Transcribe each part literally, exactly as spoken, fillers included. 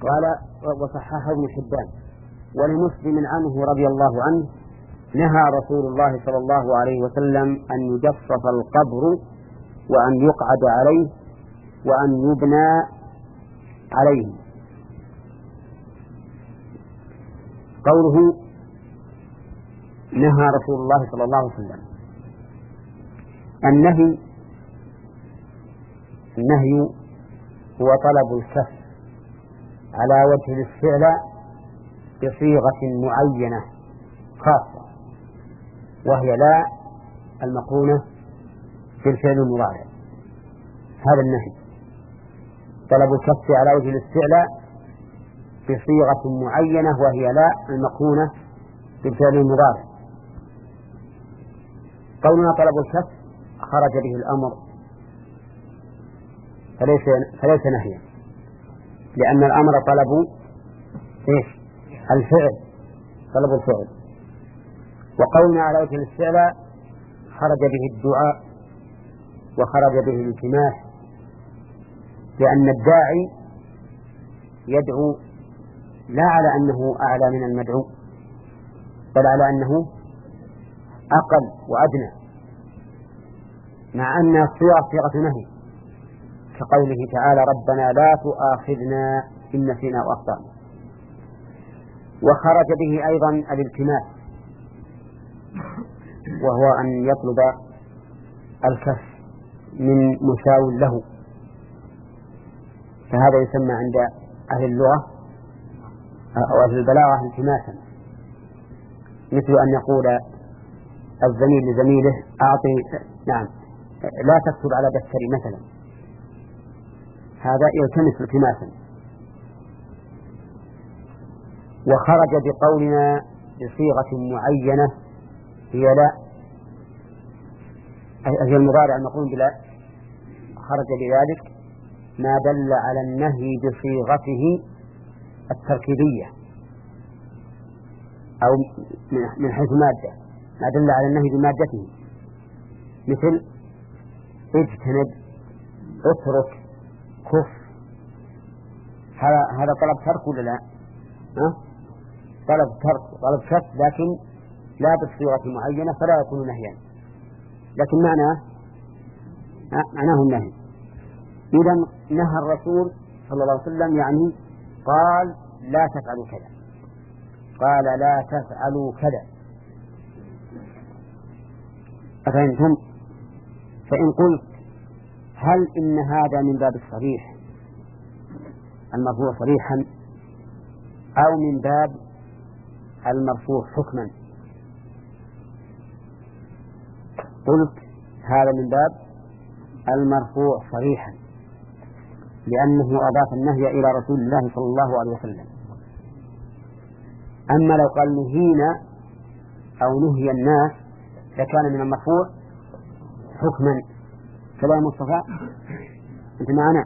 قال وصححه ابن حبان. ولمسلم عنه رضي الله عنه نهى رسول الله صلى الله عليه وسلم أن يجصف القبر وأن يقعد عليه وأن يبنى عليه. قوله نهى رسول الله صلى الله عليه وسلم، النهي النهي هو طلب الكف على وجه الاستعلاء بصيغة معينة خاصة، وهي لا المقرونة بالفعل المضارع. هذا النهي طلب الكف على وجه الاستعلاء بصيغة معينة وهي لا المقرونة بالفعل المضارع. قولنا طلب الكف خرج به الأمر فليس, فليس نهيا، لأن الأمر طلب إيش؟ الفعل، طلب الفعل. وقولنا على وجه الاستعلاء خرج به الدعاء وخرج به الالتماس، لأن الداعي يدعو لا على أنه أعلى من المدعو، بل على أنه أقل وأدنى، مع أن الصيغة صيغة نهي، كقوله تعالى ربنا لا تؤاخذنا إن نسينا وأخطأنا. وخرج به أيضا الالتماس، وهو أن يطلب الكف من مساو له، فهذا يسمى عند أهل اللغة أو أهل البلاغة التماسا، مثل أن يقول الزميل لزميله أعطي نعم لا تكتب على دفتري مثلا، هذا يلتمس التماسا. وخرج بقولنا بصيغة معينة هي لا، هي المضارع المقرون بلا، خرج بذلك ما دل على النهي بصيغته التركيبية أو من حيث مادة، ما دل على النهي بمادته، مثل اجتنب، اترك، كف. هذا هذا طلب ترك ولا لا؟ أه؟ طلب ترك طلب كف، لكن لا بصيغة معينة فلا يكون نهيا، لكن معناه معناه النهي. إذا نهى الرسول صلى الله عليه وسلم، يعني قال لا تفعلوا كذا، قال لا تفعلوا كذا. أفهمتم؟ فإن قلت هل إن هذا من باب الصريح المرفوع صريحا أو من باب المرفوع حكما؟ قلت هذا من باب المرفوع صريحا، لأنه أضاف النهي إلى رسول الله صلى الله عليه وسلم. أما لو قال نهينا أو نهي الناس لكان من المرفوع حكما. كلام مصطفى أنت معنا؟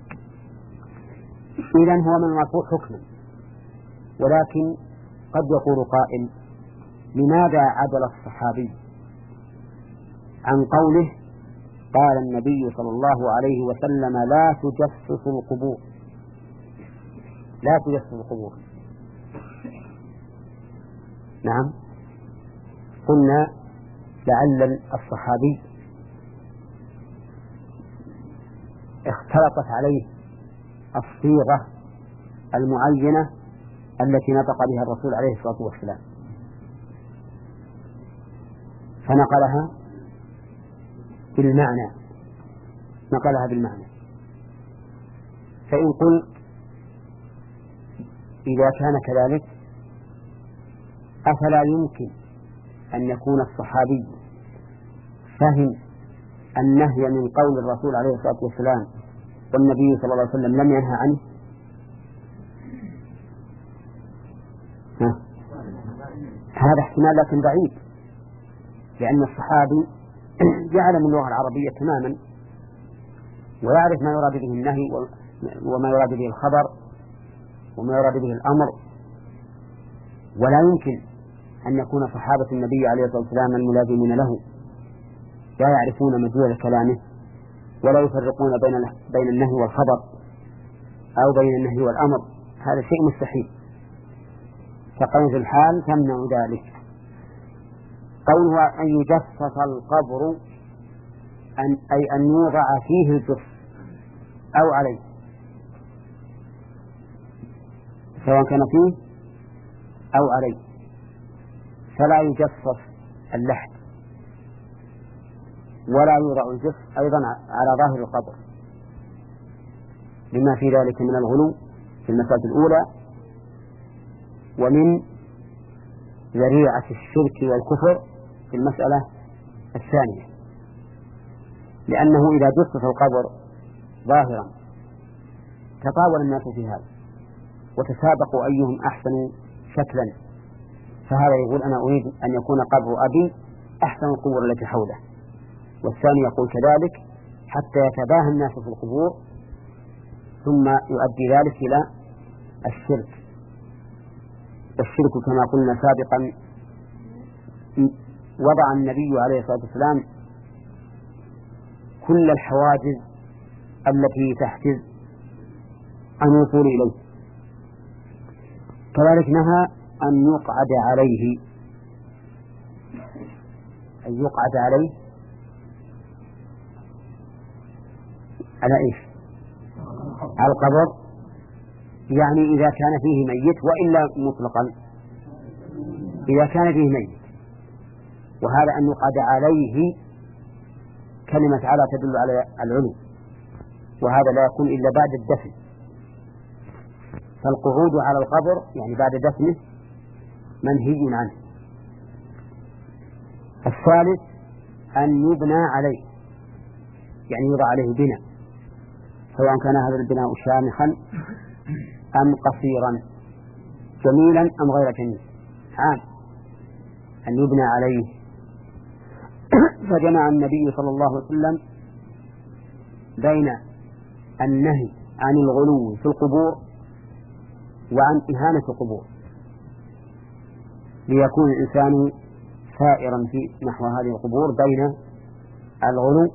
إذن هو من المرفوع حكما، ولكن قد يقول قائل لماذا عدل الصحابي عن قوله قال النبي صلى الله عليه وسلم لا تجسسوا القبور، لا تجسسوا القبور؟ نعم، قلنا لعل الصحابي اختلطت عليه الصيغة المعينة التي نطق بها الرسول عليه الصلاة والسلام فنقلها بالمعنى نقلها بالمعنى. فإن قلت إذا كان كذلك أفلا يمكن أن يكون الصحابي فهم النهي من قول الرسول عليه الصلاة والسلام والنبي صلى الله عليه وسلم لم ينهى عنه؟ ها؟ هذا احتمال لكن بعيد، لأن الصحابي يعلم اللغة العربية تماما ويعرف ما يراد به النهي وما يراد به الخبر وما يراد به الأمر، ولا يمكن أن يكون صحابة النبي عليه الصلاة والسلام الملازمين له لا يعرفون مدلول كلامه ولا يفرقون بين بين النهي والخبر أو بين النهي والأمر. هذا شيء مستحيل، فقوله الحال تمنع ذلك. قوله أن يجسس القبر أن أي أن يوضع فيه الجث أو عليه، سواء كان فيه أو عليه، فلا يجسس اللحد ولا يوضع الجث أيضا على ظاهر القبر، لما في ذلك من الغلو في المسألة الأولى ومن ذريعة الشرك والكفر في المسألة الثانية، لأنه إذا جسس القبر ظاهرا تطاول الناس في هذا وتسابقوا أيهم أحسن شكلا، فهذا يقول أنا أريد أن يكون قبر أبي أحسن القبور التي حوله، والثاني يقول كذلك حتى يتباهى الناس في القبور، ثم يؤدي ذلك إلى الشرك. الشرك كما قلنا سابقا وضع النبي عليه الصلاة والسلام كل الحواجز التي تحجز عن الوصول إليه، كذلك نهى أن يقعد عليه، أن يقعد عليه على إيش؟ على القبر، يعني إذا كان فيه ميت، وإلا مطلقا إذا كان فيه ميت. وهذا أن يقعد عليه كلمة على تدل على العلو، وهذا لا يكون إلا بعد الدفن، فالقعود على القبر يعني بعد دفنه منهي عنه. الثالث أن يبنى عليه، يعني يوضع عليه بناء، سواء كان هذا البناء شامخا أم قصيرا، جميلا أم غير جميل، عام أن يبنى عليه. فجمع النبي صلى الله عليه وسلم بين النهي عن الغلو في القبور وعن إهانة القبور، ليكون الإنسان سائرا في نحو هذه القبور بين الغلو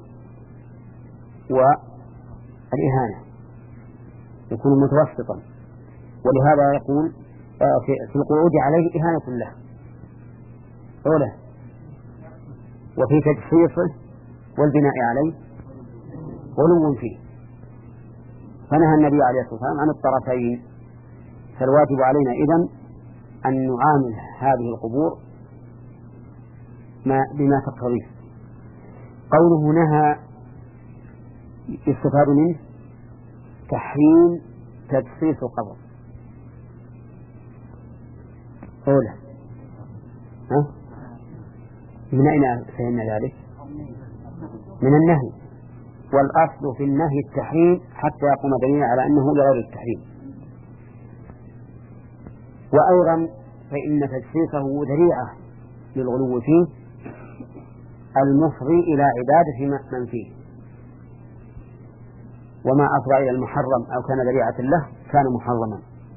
والإهانة، يكون متوسطا. ولهذا يقول في القعود عليه إهانة له أوله، وفي تجسيسه والبناء عليه غلو فيه، فنهى النبي عليه الصلاة والسلام عن الطرفين. فالواجب علينا إذن أن نعامل هذه القبور ما بما تقتضيه. قوله نهى يستفاد منه تحريم تجسيس القبر أولا. ها؟ من أين فهمنا ذلك؟ من النهي، والأصل في النهي التحريم حتى يقوم دليل على أنه لغير التحريم. وأيضا فإن تجسيسه ذريعة للغلو فيه المفضي إلى عبادة من فيه، وما أفضى إلى المحرم أو كان ذريعة له كان محرما.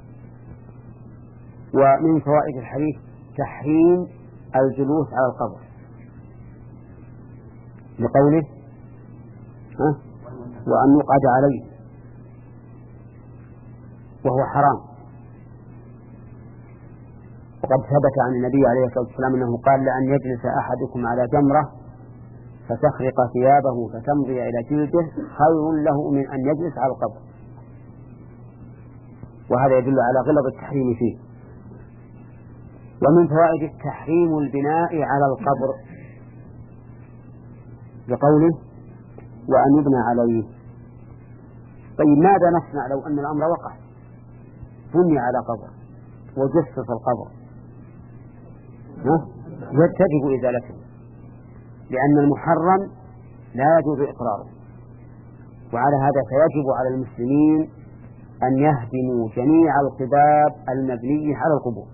ومن فوائد الحديث تحريم الجلوس على القبر لقوله ها؟ وأن يقعد عليه، وهو حرام. وقد ثبت عن النبي عليه الصلاة والسلام أنه قال لأن يجلس أحدكم على جمرة فتخرق ثيابه فتمضي إلى جلده خير له من أن يجلس على القبر، وهذا يدل على غلظ التحريم فيه. ومن فوائد التحريم البناء على القبر بقوله وأن يبنى عليه. طيب ماذا نصنع لو أن الأمر وقع بني على قبر وجسس القبر؟ تجب إزالته، لأن المحرم لا يجوز إقراره. وعلى هذا فيجب على المسلمين أن يهدموا جميع القباب المبنية على القبور،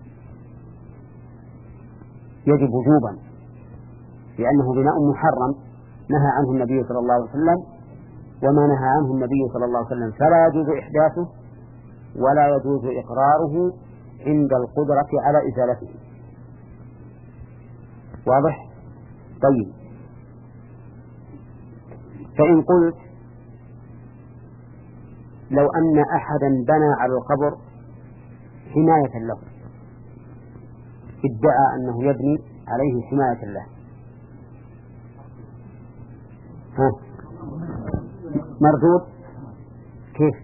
يجب وجوبا، لأنه بناء محرم نهى عنه النبي صلى الله عليه وسلم، وما نهى عنه النبي صلى الله عليه وسلم فلا يجوز إحداثه ولا يجوز إقراره عند القدرة على إزالته. واضح؟ طيب، فإن قلت لو أن أحدا بنى على القبر حماية له، ادعى أنه يبني عليه حماية له. ها مردود كيف؟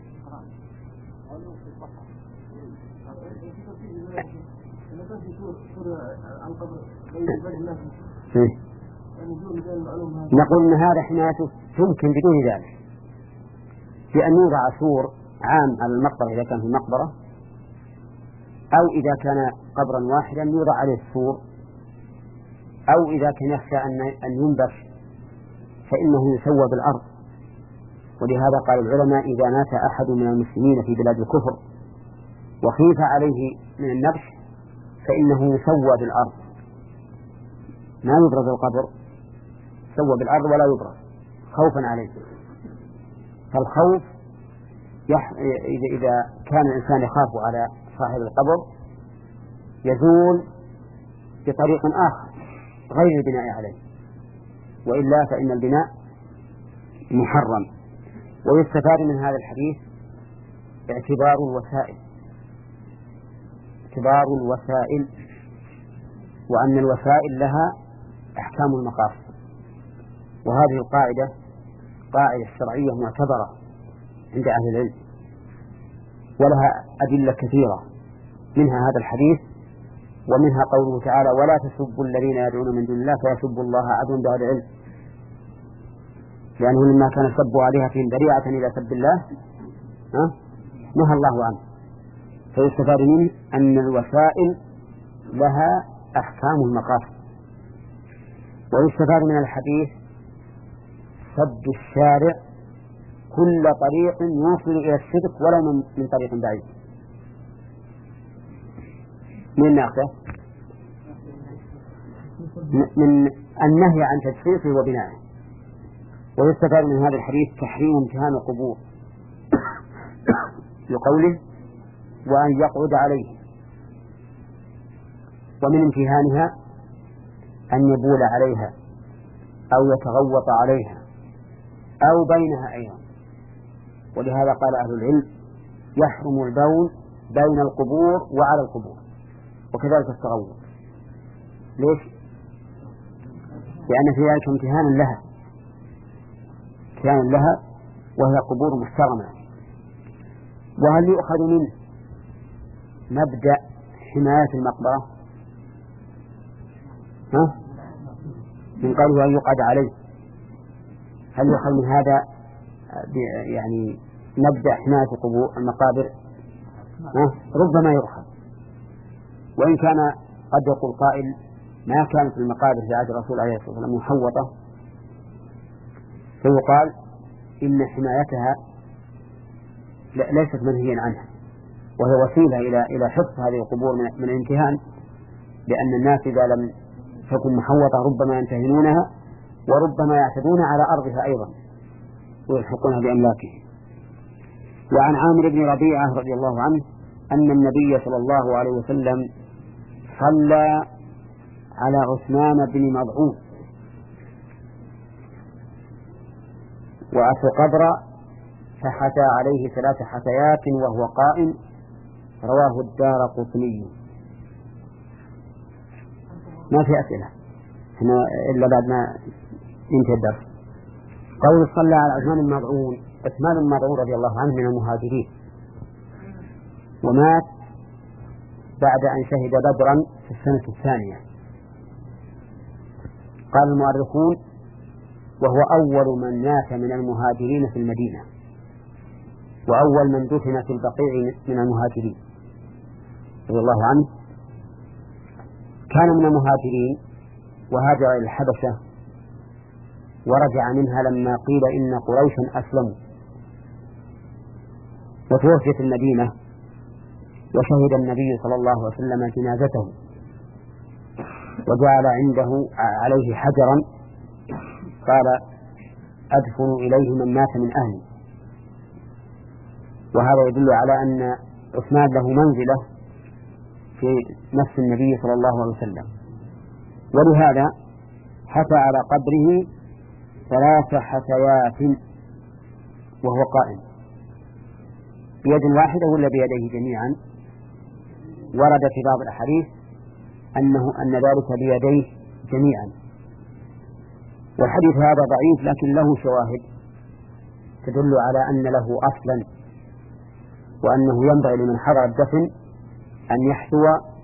نقول أن هذا حمايته تمكن بدون ذلك، بأن يوضع سور عام على المقبرة إذا كان في مقبرة، أو إذا كان قبرا واحدا يوضع عليه السور، أو إذا كان يخشى أن ينبش فإنه يسوى بالأرض. ولهذا قال العلماء إذا مات أحد من المسلمين في بلاد الكفر وخيف عليه من النبش فإنه يسوى بالأرض، ما يبرز القبر، يسوى بالأرض ولا يبرز خوفا عليه. فالخوف يح... إذا كان الإنسان يخاف على صاحب القبر يزول بطريق آخر غير البناء عليه، وإلا فإن البناء محرم. ويستفاد من هذا الحديث اعتبار الوسائل اعتبار الوسائل وأن الوسائل لها أحكام المقاصد. وهذه القاعدة قاعدة شرعية معتبرة عند أهل العلم، ولها أدلة كثيرة، منها هذا الحديث، ومنها قوله تعالى ولا تسبوا الذين يدعون من دون الله فيسبوا الله عدوا بغير علم، لأنه لما كان سبوا عليهتهم ذريعة إلى سب الله نهى الله عنه. فيستفاد منه أن الوسائل لها أحكام المقاصد. ويستفاد من الحديث سد الشارع كل طريق يوصل إلى الصدق ولو من طريق بعيد. من ناقصه من النهي عن تجسيسه وبنائه. ويستفاد من هذا الحديث تحريم امتهان القبور لقوله وأن يقعد عليه، ومن امتهانها أن يبول عليها أو يتغوط عليها أو بينها أيضا. ولهذا قال أهل العلم يحرم البول بين القبور وعلى القبور، وكذلك التغوط. ليش؟ لأن في ذلك امتهانا لها امتهانا لها وهي قبور محترمة. وهل يؤخذ منه مبدأ حماية المقبرة؟ ها؟ من قوله أن يقعد عليه، هل يؤخذ من هذا يعني مبدأ حماية قبور المقابر؟ ها؟ ربما يؤخذ، وإن كان قد يقول قائل ما كانت المقابر في عهد الرسول عليه الصلاة والسلام محوطة، فيقال إن حمايتها ليست منهيا عنها، وهي وسيلة إلى إلى حفظ هذه القبور من الامتهان، لأن الناس إذا لم تكن محوطة ربما ينتهنونها وربما يعتدون على أرضها أيضا ويلحقونها بأملاكه. وعن عامر بن ربيعة رضي الله عنه أن النبي صلى الله عليه وسلم صلى على عثمان بن مضعون وأتى قبر فحتى عليه ثلاث حثيات وهو قائم، رواه الدارقطني. ما في أسئلة هنا إلا بعد ما ينتهي الدرس. قول صلى على عثمان بن مضعون، عثمان بن مضعون رضي الله عنه من المهاجرين، ومات بعد أن شهد بدرا في السنة الثانية. قال المؤرخون وهو أول من مات من المهاجرين في المدينة، وأول من دفن في البقيع من المهاجرين رضي الله عنه. كان من المهاجرين وهاجر إلى الحبشة ورجع منها لما قيل إن قريشا أسلموا، وتوفي في المدينة، وشهد النبي صلى الله عليه وسلم جنازته وجعل عنده عليه حجرا قال أدفن إليه من مات من أهلي. وهذا يدل على أن عثمان له منزلة في نفس النبي صلى الله عليه وسلم. ولهذا حثى على قبره ثلاث حثيات وهو قائم، بيد واحدة ولا بيديه جميعا؟ ورد في بعض الأحاديث أنه أن ذلك بيديه جميعا، والحديث هذا ضعيف لكن له شواهد تدل على أن له أصلا، وأنه ينبغي لمن حضر الدفن أن يحثو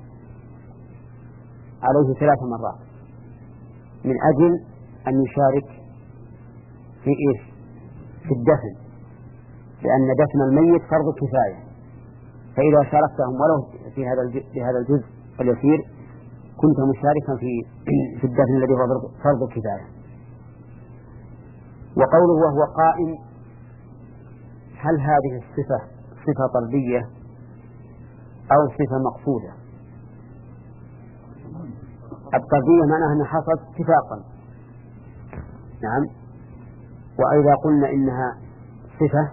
عليه ثلاث مرات من أجل أن يشارك في إيش؟ في الدفن، لأن دفن الميت فرض كفاية، فإذا شاركتهم ولو في هذا في هذا الجزء اليسير كنت مشاركا في في الدفن الذي هو فرض كفاية. وقوله وهو قائم، هل هذه الصفة صفة طردية أو صفة مقصودة؟ الطردية معناها أنها حصلت اتفاقا، نعم. وإذا قلنا إنها صفة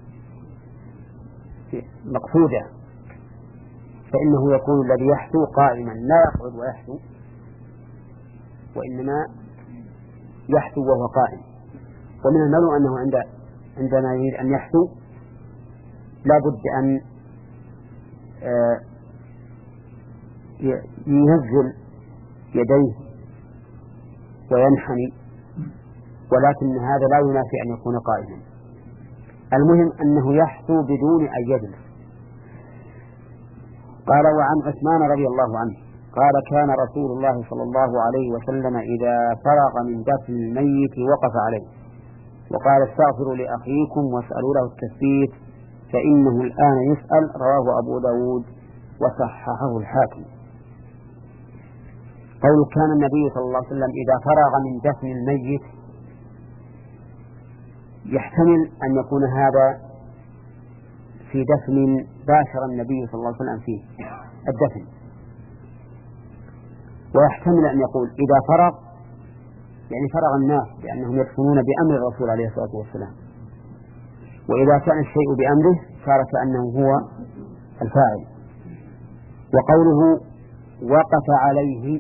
مقصودة فإنه يكون الذي يحثو قائما لا يقعد ويحثو، وإنما يحثو وهو قائم. ومن المعلوم أنه عند عندما يريد أن يحثو لا بد أن ينزل يديه وينحني، ولكن هذا لا ينافي أن يكون قائما. المهم أنه يحثو بدون أن يجلس. قال وعن عثمان رضي الله عنه قال كان رسول الله صلى الله عليه وسلم إذا فرغ من دفن الميت وقف عليه وقال استغفروا لأخيكم واسألوا له التثبيت فإنه الآن يسأل. رواه أبو داود وصححه الحاكم. قول كان النبي صلى الله عليه وسلم إذا فرغ من دفن الميت يحتمل أن يكون هذا في دفن باشر النبي صلى الله عليه وسلم فيه الدفن، ويحتمل أن يقول إذا فرغ يعني فرغ الناس لأنهم يدفنون بأمر الرسول عليه الصلاة والسلام، وإذا كان الشيء بأمره صار كأنه هو الفاعل. وقوله وقف عليه،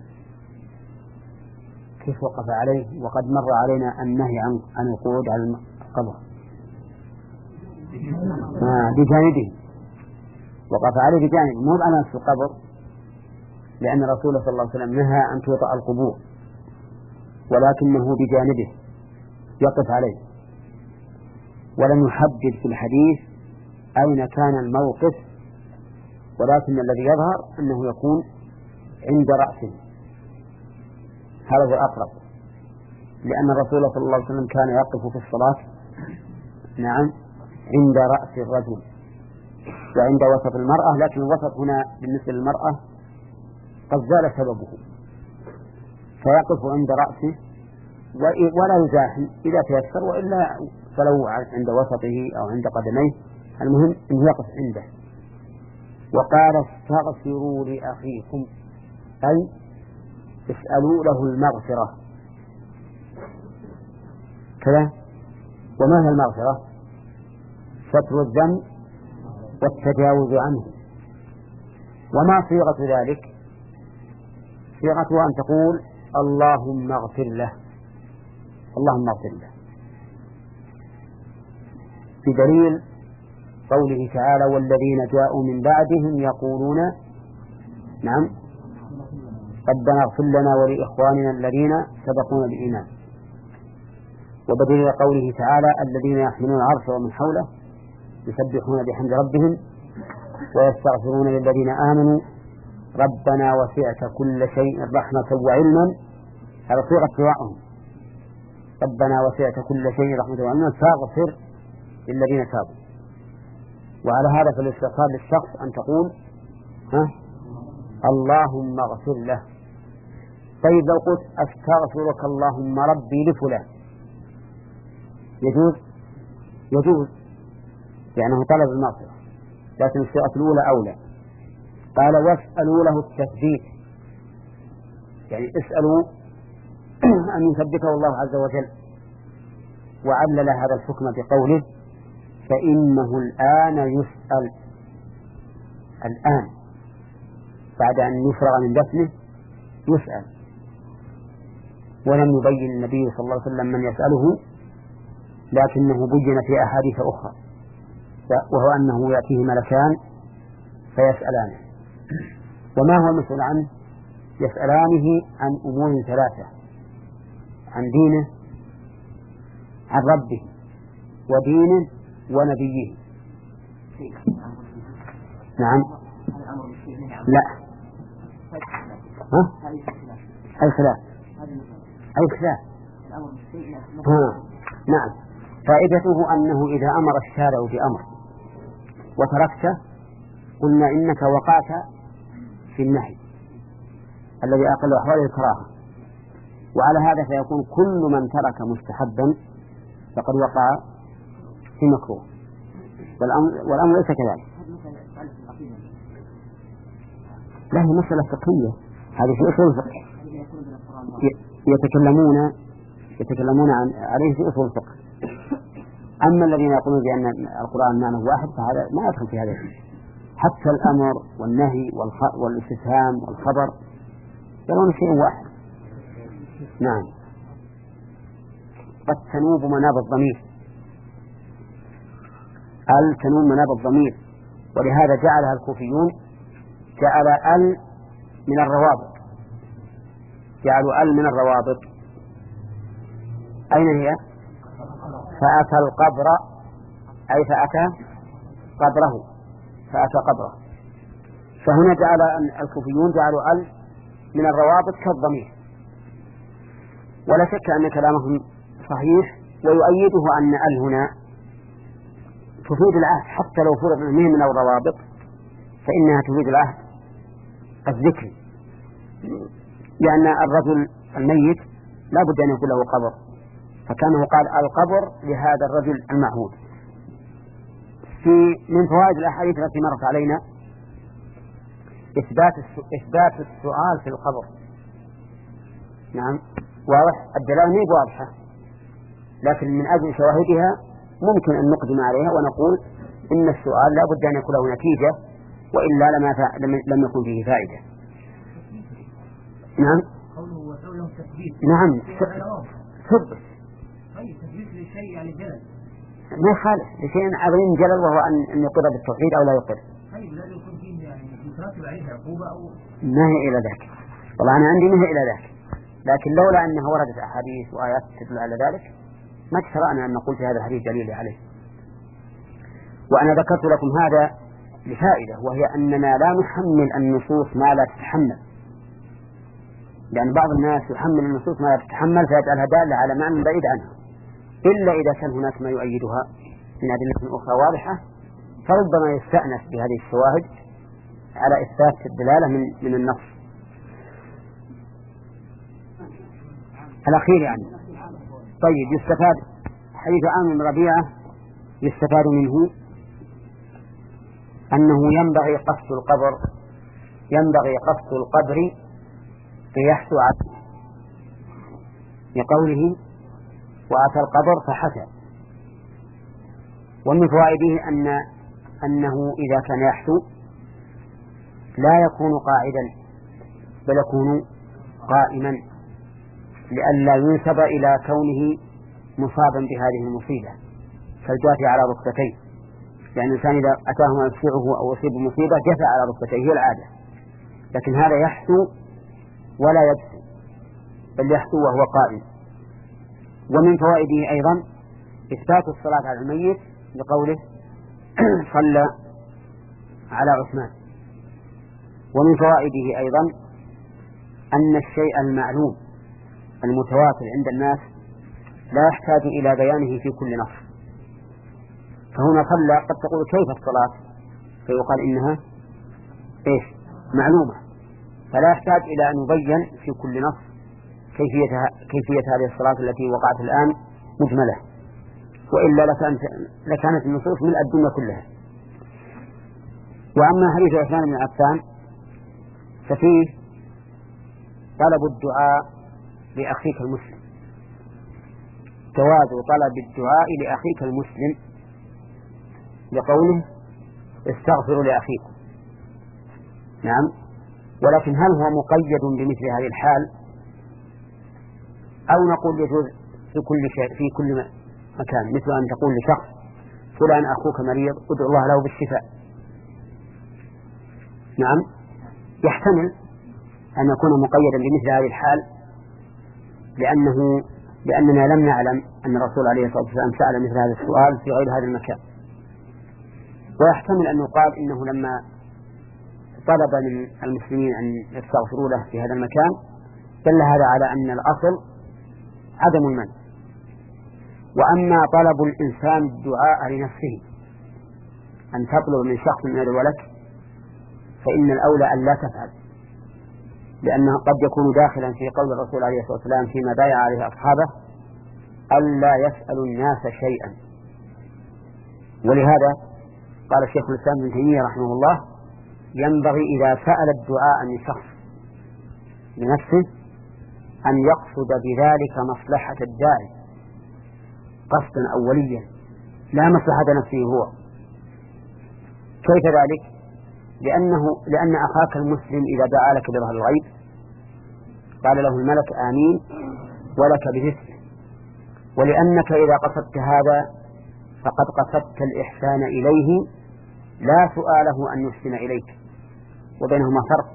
كيف وقف عليه وقد مر علينا النهي عن عن القعود على القبر؟ آه بجانبه، وقف عليه بجانبه، مو على نفس القبر، لأن الرسول صلى الله عليه وسلم نهى أن توطأ القبور، ولكنه بجانبه يقف عليه. ولم يحدد في الحديث أين كان الموقف، ولكن الذي يظهر أنه يكون عند رأسه، هذا هو الأقرب، لأن الرسول صلى الله عليه وسلم كان يقف في الصلاة نعم عند رأس الرجل وعند وسط المرأة، لكن الوسط هنا بالنسبة للمرأة قد زال سببه، فيقف عند رأسه ولا يزاحم إذا تيسر، وإلا فلو عند وسطه أو عند قدميه، المهم أن يقف عنده. وقال استغفروا لأخيكم أي اسألوا له المغفرة كذا. وما هي المغفرة؟ ستر الذنب والتجاوز عنه. وما صيغة ذلك؟ صيغة أن تقول اللهم اغفر له، اللهم اغفر له، بدليل قوله تعالى والذين جاءوا من بعدهم يقولون نعم ربنا اغفر لنا ولإخواننا الذين سبقونا بالإيمان. وبدليل قوله تعالى الذين يحملون العرش ومن حوله يسبحون بحمد ربهم ويستغفرون للذين آمنوا ربنا وسعت كل شيء رحمة وعلما. هذا صيغة دعائهم، ربنا وسعت كل شيء رحمة وعلما فاغفر للذين تابوا. وعلى هذا فالاستغفار للشخص أن تقول ها اللهم اغفر له. طيب لو قلت أستغفرك اللهم ربي لفلان يجوز؟ يجوز لأنه طلب المغفرة، لكن الصيغة الأولى أولى. قال واسألوا له التثبيت، يعني اسألوا أن يثبته الله عز وجل. وعلل هذا الحكم بقوله فإنه الآن يسأل، الآن بعد أن يفرغ من دفنه يسأل. ولم يبين النبي صلى الله عليه وسلم من يسأله، لكنه بين في أحاديث أخرى، وهو أنه يأتيه ملكان فيسألانه. وما هو المسؤول عنه؟ يسألانه عن أمور ثلاثة: عن دينه، عن ربه، ودينه، ونبيه. نعم. لا. ها؟ أي خلاف؟ أي خلاف؟ ها. نعم. فائدته أنه إذا أمر الشارع بأمر وتركته قلنا إنك وقعت في النهي الذي أقل أحواله الكراهة، وعلى هذا فيكون كل من ترك مستحبا فقد وقع في مكروه، والأمر, والأمر ليس كذلك. لا، هي مسألة فقهية، هذه في أصول الفقه يتكلمون يتكلمون عن عليه في أصول الفقه. أما الذين يقولون بأن القرآن معنى واحد فهذا ما يدخل في هذا. حتى الأمر والنهي والاستفهام والخبر يرون شيء واحد. نعم. قد تنوب مناب الضمير، ال تنوب مناب الضمير، ولهذا جعلها الكوفيون جعل ال من الروابط، جعلوا ال من الروابط. أين هي؟ فأتى القبر، أي فأتى قبره، فأتى قبره. فهنا جعل الكوفيون جعلوا ال من الروابط كالضمير، ولا شك أن كلامهم صحيح، ويؤيده أن ال هنا تفيد العهد، حتى لو فرض من الروابط فإنها تفيد العهد الذكري، لأن الرجل الميت لا بد أن يكون له قبر، فكانه قال القبر لهذا الرجل المعهود. في من فوائد الأحاديث التي مرت علينا إثبات إثبات السؤال في القبر. نعم، واضح، الدلالة مي واضحة، لكن من أجل شواهدها ممكن أن نقدم عليها ونقول إن السؤال لا بد أن يكون له نتيجة، وإلا لما فا... لم يكن فيه فائدة. نعم. نعم. ثبت. أي تثبيت لشيء يعني جلل. ما يخالف لشيء عظيم جلل، وهو أن أن يقر بالتوحيد أو لا يقر. طيب لا يكون فيه يعني يترتب عليه عقوبة أو. ما هي إلى ذاك. والله أنا عندي ما هي إلى ذاك، لكن لولا أنها وردت أحاديث وآيات تدل على ذلك ما تشرعنا أن نقول في هذا الحديث دليل عليه. وأنا ذكرت لكم هذا لفائدة، وهي أننا لا نحمل النصوص ما لا تتحمل، لأن بعض الناس يحمل النصوص ما لا تتحمل فيجعلها دالة على معنى بعيد عنها، إلا إذا كان هناك ما يؤيدها من أدلة أخرى واضحة، فربما يستأنس بهذه الشواهد على إثبات الدلالة من من النص الأخير يعني. طيب، يستفاد حديث عامر بن ربيعة يستفاد منه أنه ينبغي قصد القبر ينبغي قصد القبر فيحثو عليه، لقوله وأتى القبر فحثى. ومن فوائده أن أنه إذا كان يحثو لا يكون قاعدا بل يكون قائما، لئلا ينسب إلى كونه مصابا بهذه المصيبة كالجاثي على ركبتيه، يعني الإنسان إذا أتاه ما يسفعه أو يصيب مصيبة جثى على ركبتيه، هي العادة، لكن هذا يحثو ولا يجثو بل يحثو وهو قائم. ومن فوائده أيضا إثبات الصلاة على الميت لقوله صلى على عثمان. ومن فوائده أيضا أن الشيء المعلوم المتواتر عند الناس لا يحتاج إلى بيانه في كل نص، فهنا صلى قد تقول كيف الصلاة فيقال إنها إيش معلومة، فلا يحتاج إلى أن يبين في كل نص كيفية كيفية هذه الصلاة التي وقعت الآن مجملة، وإلا لكانت, لكانت النصوص من الدنيا كلها. وأما حديث عثمان بن عفان ففيه طلب الدعاء لأخيك المسلم، جواز طلب الدعاء لأخيك المسلم لقوله استغفروا لأخيكم. نعم، ولكن هل هو مقيد بمثل هذه الحال، أو نقول يجوز في كل شيء في كل مكان، مثل أن تقول لشخص فلان أخوك مريض ادعو الله له بالشفاء. نعم، يحتمل أن يكون مقيدا بمثل هذه الحال لأنه لأننا لم نعلم أن الرسول عليه الصلاة والسلام سأل مثل هذا السؤال في غير هذا المكان. ويحتمل أن يقال إنه لما طلب من المسلمين أن يستغفروا له في هذا المكان دل هذا على أن الأصل عدم المنع. وأما طلب الإنسان الدعاء لنفسه أن تطلب من شخص من يدعو لك فإن الأولى أن لا تفعل، لأنه قد يكون داخلا في قول الرسول عليه الصلاة والسلام فيما بايع عليه أصحابه ألا يسأل الناس شيئا. ولهذا قال الشيخ الإسلام ابن تيمية رحمه الله ينبغي إذا سأل الدعاء من شخص لنفسه أن يقصد بذلك مصلحة الداعي قصدا أوليا لا مصلحة نفسه هو. كيف ذلك؟ لأنه لأن أخاك المسلم إذا دعا لك بظهر الغيب قال له الملك آمين ولك بمثله، ولأنك إذا قصدت هذا فقد قصدت الإحسان إليه لا سؤاله أن يحسن إليك، وبينهما فرق.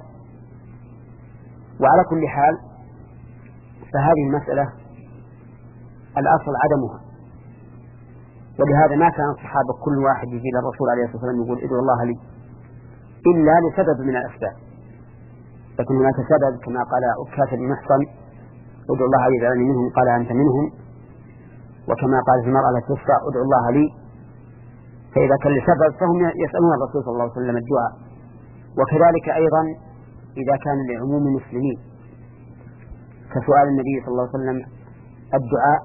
وعلى كل حال فهذه المسألة الأصل عدمها، ولهذا ما كان الصحابة كل واحد يجي للرسول عليه الصلاة والسلام يقول ادعو الله لي إلا لسبب من الأسباب، لكن هناك سبب كما قال أكاسة بن محصن ادعو الله لي يجعلني منهم قال أنت منهم، وكما قال في المرأة التي تسعى ادعو الله لي، فإذا كان لسبب فهم يسألون الرسول صلى الله عليه وسلم الدعاء. وكذلك أيضا إذا كان لعموم المسلمين كسؤال النبي صلى الله عليه وسلم الدعاء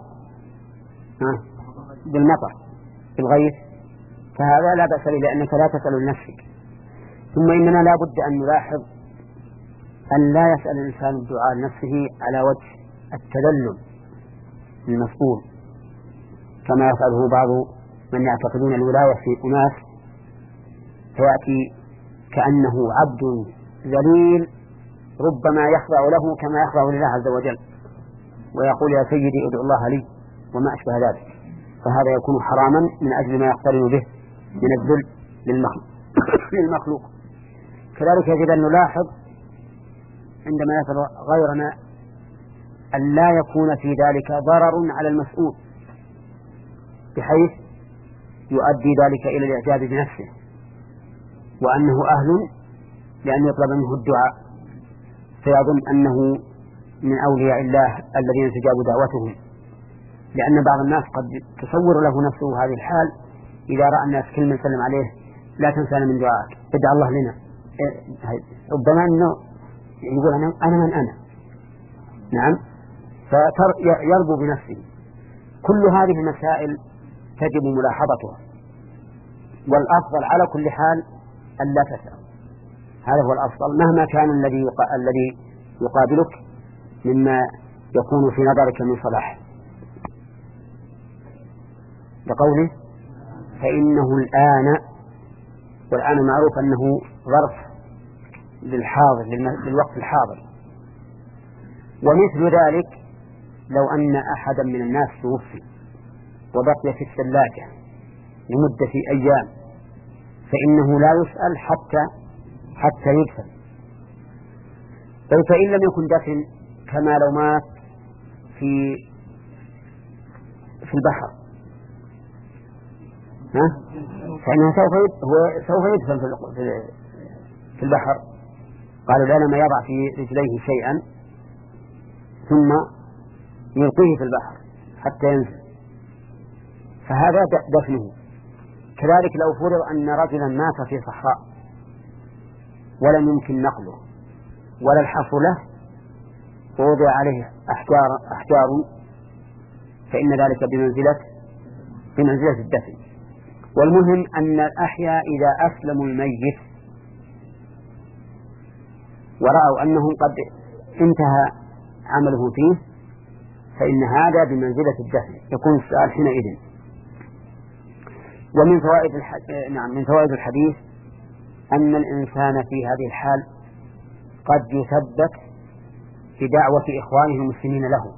بالمطر بالغيث فهذا لا بأس به لأنك لا تسأل لنفسك. ثم إننا لا بد أن نلاحظ أن لا يسأل الإنسان الدعاء لنفسه على وجه التذلل للمسؤول كما يفعله بعض من يعتقدون الولاية في أناس، فيأتي كأنه عبد ذليل ربما يخضع له كما يخضع لله عز وجل ويقول يا سيدي ادعو الله لي وما أشبه ذلك، فهذا يكون حراما من أجل ما يقترن به من الذل للمخلوق. كذلك يجب أن نلاحظ عندما يسأل غيرنا أن لا يكون في ذلك ضرر على المسؤول بحيث يؤدي ذلك إلى الإعجاب بنفسه وأنه أهل لأن يطلب منه الدعاء فيظن أنه من أولياء الله الذين تجاب دعوتهم، لأن بعض الناس قد تصور له نفسه هذه الحال إذا رأى الناس كل من سلم عليه لا تنسانا من دعائك ادعى الله لنا، ربما أنه يقول أنا, أنا من أنا نعم فيربو بنفسه. كل هذه المسائل تجب ملاحظتها، والأفضل على كل حال أن لا تسأل، هذا هو الأفضل مهما كان الذي يقا... الذي يقابلك مما يكون في نظرك من صلاح. لقوله فإنه الآن، والآن معروف أنه ظرف للحاضر للوقت الحاضر. ومثل ذلك لو أن أحدا من الناس توفي وبقي في الثلاجة لمدة أيام فإنه لا يسأل حتى حتى يدفن. طيب فإن لم يكن دفن كما لو مات في في البحر ها فإنه سوف هو سوف يدفن في في البحر. قالوا لا لما يضع في رجليه شيئا ثم يلقيه في البحر حتى ينزل، فهذا دفنه. كذلك لو فرض أن رجلا مات في صحراء ولم يمكن نقله ولا الحفر له ووضع عليه أحجار, أحجار فإن ذلك بمنزلة بمنزلة الدفن. والمهم أن الأحياء إذا أسلموا الميت ورأوا أنه قد انتهى عمله فيه فإن هذا بمنزلة الدفن، يكون السؤال حينئذ. ومن فوائد الح... نعم من فوائد الحديث أن الإنسان في هذه الحال قد يثبت بدعوة إخوانه المسلمين له.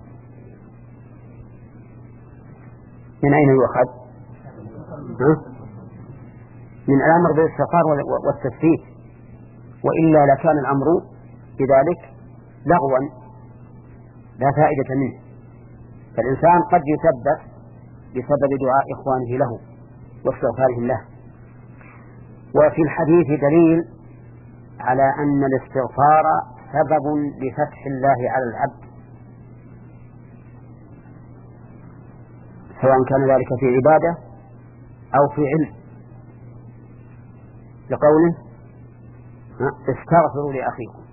من أين يؤخذ؟ من الأمر بالاستغفار والتثبيت وإلا لكان الأمر بذلك لغوا لا فائدة منه. فالإنسان قد يثبت بسبب دعاء إخوانه له واستغفارهم له. وفي الحديث دليل على أن الاستغفار سبب لفتح الله على العبد، سواء كان ذلك في عبادة أو في علم، لقوله استغفروا لأخيكم.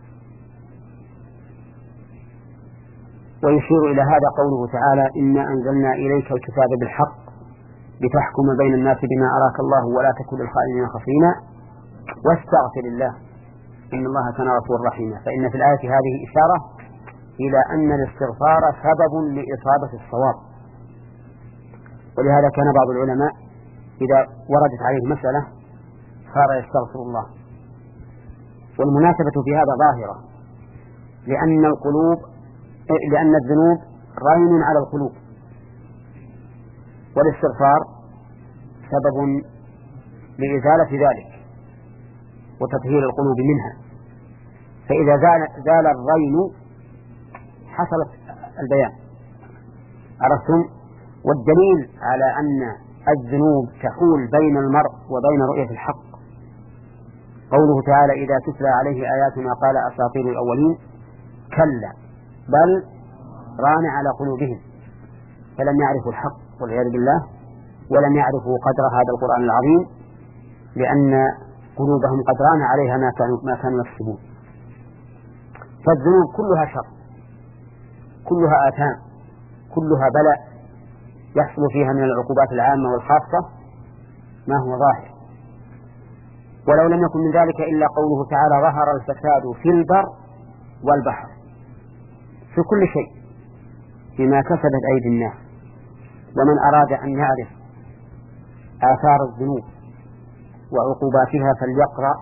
ويشير إلى هذا قوله تعالى إنا أنزلنا إليك الكتاب بالحق لتحكم بين الناس بما أراك الله ولا تكن للخائنين خصيما واستغفر الله إن الله كان غفورا رحيما. فإن في الآية هذه إشارة إلى أن الاستغفار سبب لإصابة الصواب. ولهذا كان بعض العلماء إذا وردت عليه مسألة صار يستغفر الله. والمناسبة في هذا ظاهرة، لأن القلوب لأن الذنوب راهن على القلوب، والاستغفار سبب لإزالة ذلك وتطهير القلوب منها. فإذا زال, زال الرين حصلت البيان، عرفتم؟ والدليل على أن الذنوب تحول بين المرء وبين رؤية الحق قوله تعالى إذا تتلى عليه آياتنا قال أساطير الأولين كلا بل ران على قلوبهم فلم يعرفوا الحق والعياذ بالله ولم يعرفوا قدر هذا القرآن العظيم، لأن قلوبهم قد ران عليها ما كانوا ما كانوا يكسبون. فالذنوب كلها شر، كلها آثام، كلها بلاء يحصل فيها من العقوبات العامة والخاصة ما هو ظاهر. ولو لم يكن من ذلك إلا قوله تعالى ظهر الفساد في البر والبحر، في كل شيء بما كسبت أيدي الناس. ومن أراد أن يعرف آثار الذنوب وعقوباتها فليقرأ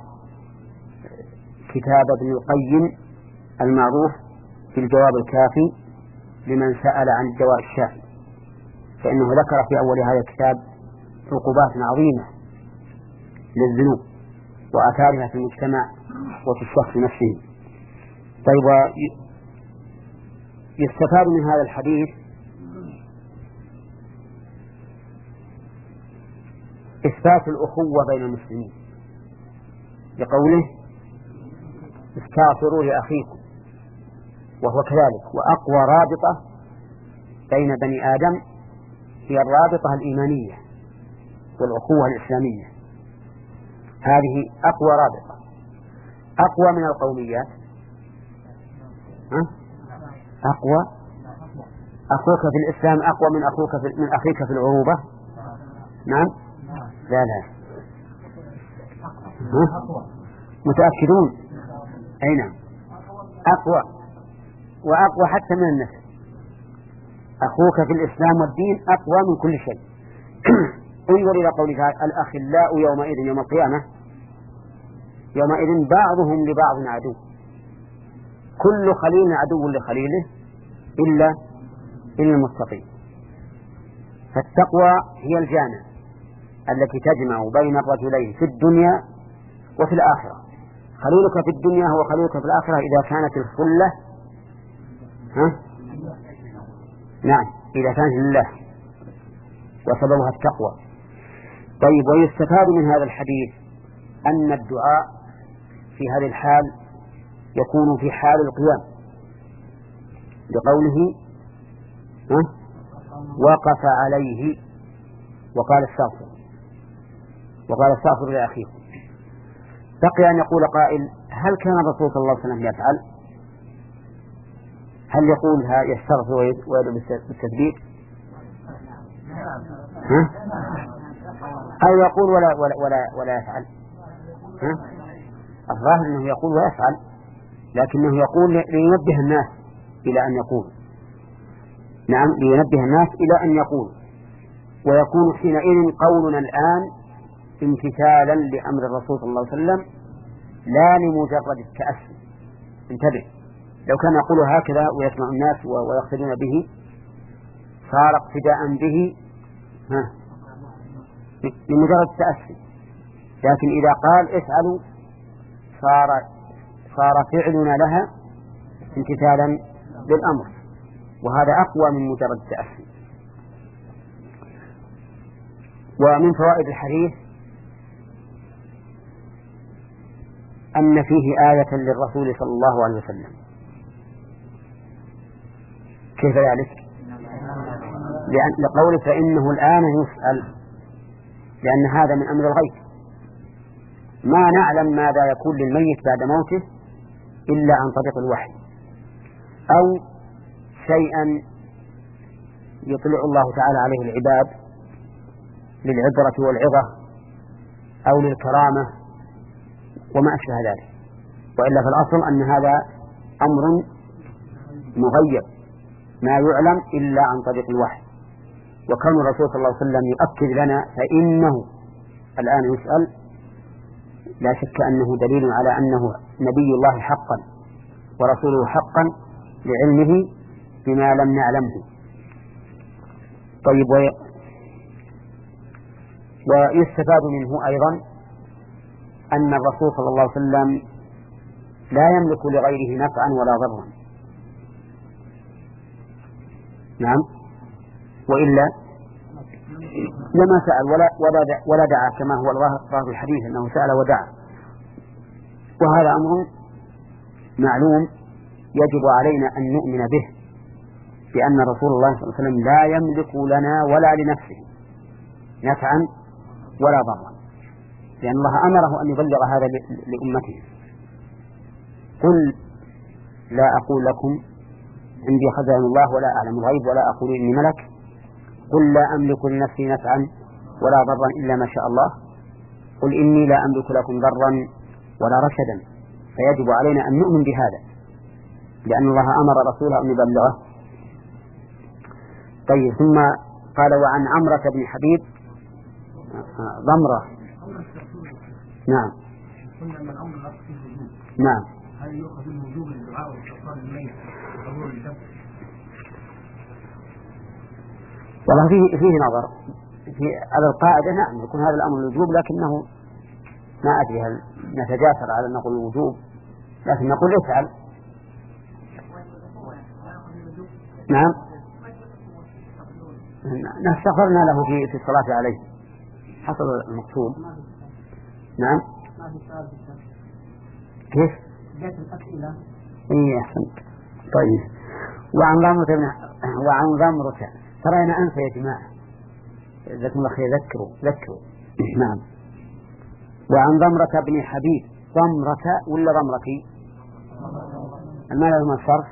كتاب ابن القيم المعروف في الجواب الكافي لمن سأل عن الدواء الشافي، فإنه ذكر في أول هذا الكتاب عقوبات عظيمة للذنوب وآثارها في المجتمع وفي الشخص نفسه. طيب، يستفاد من هذا الحديث إثبات الأخوة بين المسلمين لقوله استغفروا لأخيكم، وهو كذلك. وأقوى رابطة بين بني آدم هي الرابطة الإيمانية والأخوة الإسلامية، هذه أقوى رابطة، أقوى من القوميات. ها؟ أقوى أخوك في الإسلام أقوى من أخوك في من أخيك في العروبة. نعم لا لا ها؟ متأكدون؟ أي نعم، أقوى وأقوى حتى من النفس. أخوك في الإسلام والدين أقوى من كل شيء. انظر إلى قوله تعالى الأخلاء يومئذ يوم القيامة يومئذ بعضهم لبعض عدو، كل خليل عدو لخليله إلا إلا المتقين. فالتقوى هي الجامع التي تجمع بين الرجلين في الدنيا وفي الآخرة. خليلك في الدنيا هو خليلك في الآخرة إذا كانت الخلة ها؟ نعم إذا كانت لله وسببها التقوى. طيب، ويستفاد من هذا الحديث أن الدعاء في هذه الحال يكون في حال القيام لقوله ها؟ وقف عليه وقال استغفر وقال استغفر لأخيكم. بقي أن يقول قائل هل كان الرسول صلى الله عليه وسلم يفعل؟ هل يقولها يستغفر ويدعو بالتثبيت ها؟ أو يقول ولا ولا ولا, ولا يفعل ها؟ الظاهر أنه يقول ويفعل، لكنه يقول لينبه الناس إلى أن يقول. نعم، لينبه الناس إلى أن يقول، ويكون حينئذ قولنا الآن امتثالا لأمر الرسول صلى الله عليه وسلم لا لمجرد التأسي. انتبه، لو كان يقول هكذا ويسمع الناس ويقتدون به صار اقتداء به ها لمجرد التأسي، لكن إذا قال افعلوا صار صار فعلنا لها امتثالا للأمر، وهذا أقوى من مجرد التأسي. ومن فوائد الحديث أن فيه آية للرسول صلى الله عليه وسلم. كيف ذلك؟ لأن لقوله فإنه الآن يسأل، لأن هذا من أمر الغيب، ما نعلم ماذا يكون للميت بعد موته إلا عن طريق الوحي، أو شيئا يطلع الله تعالى عليه العباد للعبرة والعظة أو للكرامة وما أشبه ذلك. وإلا في الأصل أن هذا أمر مغيب ما يعلم إلا عن طريق الوحي. وكون الرسول صلى الله عليه وسلم يؤكد لنا فإنه الآن يسأل، لا شك أنه دليل على أنه نبي الله حقا ورسوله حقا لعلمه بما لم نعلمه. طيب، ويستفاد منه أيضا أن الرسول صلى الله عليه وسلم لا يملك لغيره نفعا ولا ضرا. نعم، وإلا لما سأل ولا ولا ولا دعا، كما هو الظاهر الحديث أنه سأل ودعا، وهذا أمر معلوم يجب علينا أن نؤمن به، بأن رسول الله صلى الله عليه وسلم لا يملك لنا ولا لنفسه نفعا ولا ضرا، لأن الله أمره أن يبلغ هذا لأمته. قل لا أقول لكم عندي خزائن الله ولا أعلم الغيب ولا أقول إني ملك، قل لا أملك لنفسي نفعا ولا ضرا إلا ما شاء الله، قل إني لا أملك لكم ضرا ولا رشدا. فيجب علينا أن نؤمن بهذا، لأن الله أمر رسوله أن يبلغه. طيب، ثم قال وعن عمرة بن حبيب ضمرة. نعم نعم. هل يؤخذ من وجوب الدعاء واستغفار الميت وحضور الشمس؟ والله فيه فيه نظر في على القاعدة. نعم، يكون هذا الأمر الوجوب، لكنه ما أدري هل نتجاسر على أن نقول الوجوب، لكن نقول افعل. نعم، نستغفرنا له في في الصلاة عليه حصل المقصود. نعم، كيف؟ إيه أحسنت. طيب، وعن ضمرة وعن ضمرة ترى أنا أنسى يا جماعة، جزاكم الله خير، ذكروا ذكروا. نعم. وعن ضمرة بن حبيب، ضمرة ولا ضمرتي؟ المال هو الصرف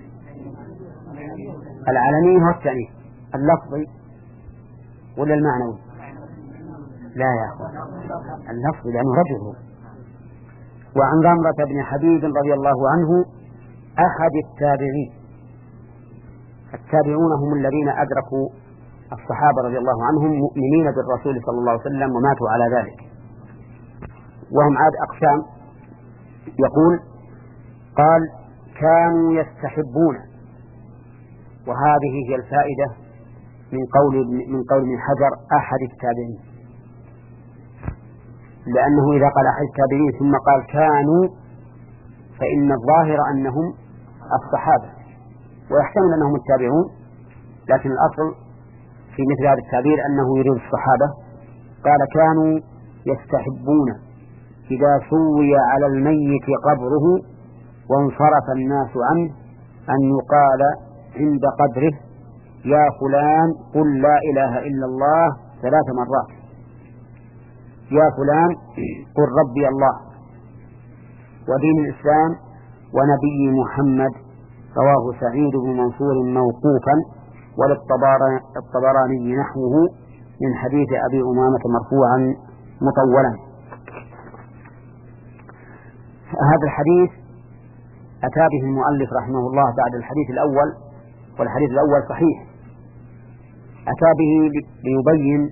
العلمي هو التأنيث، اللفظي ولا المعنوي؟ لا يا أخوان، اللفظي لأنه رجل. وعن ضمرة بن حبيب رضي الله عنه أحد التابعين. التابعون هم الذين أدركوا الصحابة رضي الله عنهم مؤمنين بالرسول صلى الله عليه وسلم وماتوا على ذلك، وهم عاد أقسام. يقول قال كانوا يستحبون، وهذه هي الفائدة من قول من قول ابن حجر أحد التابعين، لأنه إذا قال أحد التابعين ثم قال كانوا فإن الظاهر أنهم الصحابة، ويحتمل أنهم التابعون، لكن الأصل في مثل هذا التعبير أنه يريد الصحابة. قال كانوا يستحبون إذا سوي على الميت قبره وانصرف الناس عنه أن يقال عند قبره يا فلان قل لا إله إلا الله ثلاث مرات، يا فلان قل ربي الله ودين الإسلام ونبي محمد. رواه سعيد بن منصور موقوفا، وللطبراني نحوه من حديث أبي أمامة مرفوعا مطولا. هذا الحديث أتى به المؤلف رحمه الله بعد الحديث الأول، والحديث الأول صحيح، أتى به ليبين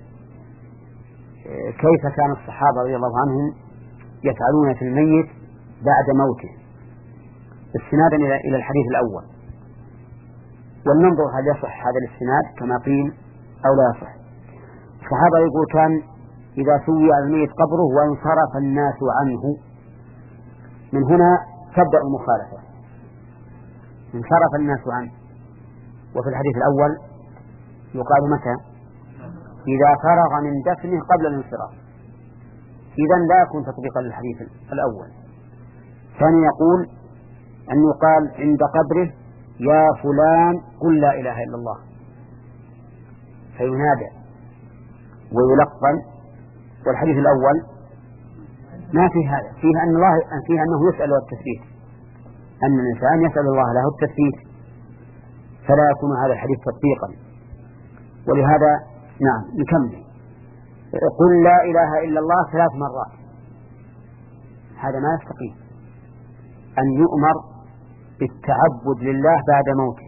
كيف كان الصحابة رضي الله عنهم يفعلون في الميت بعد موته، استنادا إلى الحديث الأول، ولننظر هل يصح هذا الاستناد كما قيل أو لا يصح. الصحابة يقول كان إذا سوي على الميت قبره وانصرف الناس عنه، من هنا تبدأ المخالفة، انصرف الناس عنه. وفي الحديث الأول يقال متى؟ إذا فرغ من دفنه قبل الانصراف، إذن لا يكون تطبيقا للحديث الأول. ثاني يقول أن يقال عند قبره يا فلان قل لا إله إلا الله، فينادى ويلقن. والحديث الأول ما فيه هذا، فيه أن الله فيه أنه يسأل التثبيت، أن الإنسان يسأل الله له التثبيت، فلا يكون هذا الحديث تطبيقا. ولهذا نعم نكمل، قل لا إله إلا الله ثلاث مرات، هذا ما يستقيم. أن يؤمر بالتعبد لله بعد موته،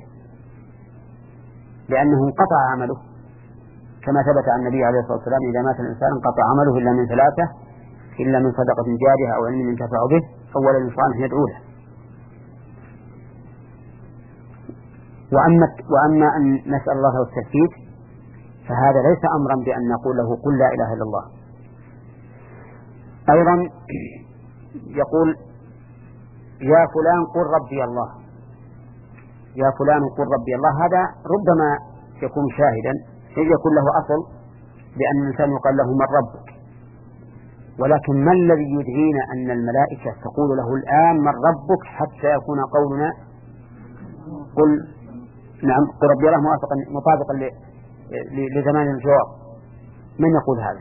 لأنه انقطع عمله، كما ثبت عن النبي عليه الصلاة والسلام إذا مات الإنسان انقطع عمله إلا من ثلاثة، إلا من صدقة جارية أو علم ينتفع به أو ولد صالح يدعو له. وأما, وأما أن نسأل الله التثبيت فهذا ليس أمرا بأن نقول له قل لا إله إلا الله. أيضا يقول يا فلان قل ربي الله، يا فلان قل ربي الله، هذا ربما يكون شاهدا، يكون له أصل بأن الإنسان يقال له من ربك، ولكن ما الذي يدعينا أن الملائكة تقول له الآن من ربك حتى يكون قولنا قل نعم قل ربي الله موافقا مطابقا لزمان الجواب؟ من يقول هذا؟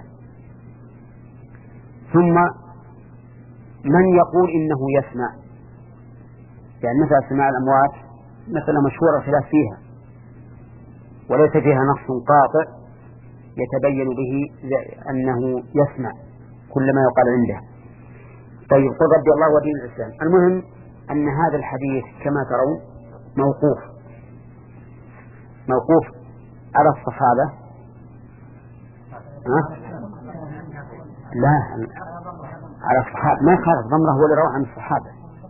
ثم من يقول إنه يسمع؟ يعني مثل سماع الأموات مثلا مشهورة الخلاف فيها، وليس فيها نص قاطع يتبين به أنه يسمع كل ما يقال عنده. طيب قل ربي الله ودين الإسلام. المهم أن هذا الحديث كما ترون موقوف موقوف على الصحابة. ها؟ لا على الصحابة، ما خالف. ضمرة هو اللي رواه عن الصحابة،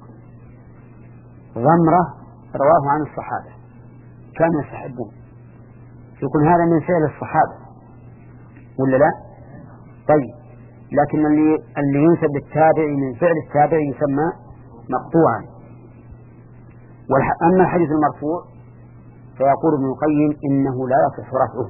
ضمرة رواه عن الصحابة كانوا يستحبون، يكون هذا من فعل الصحابة ولا لا؟ طيب لكن اللي اللي ينسب للتابع من فعل التابع يسمى مقطوعا. أما الحديث المرفوع فيقول ابن القيم إنه لا يصح رفعه،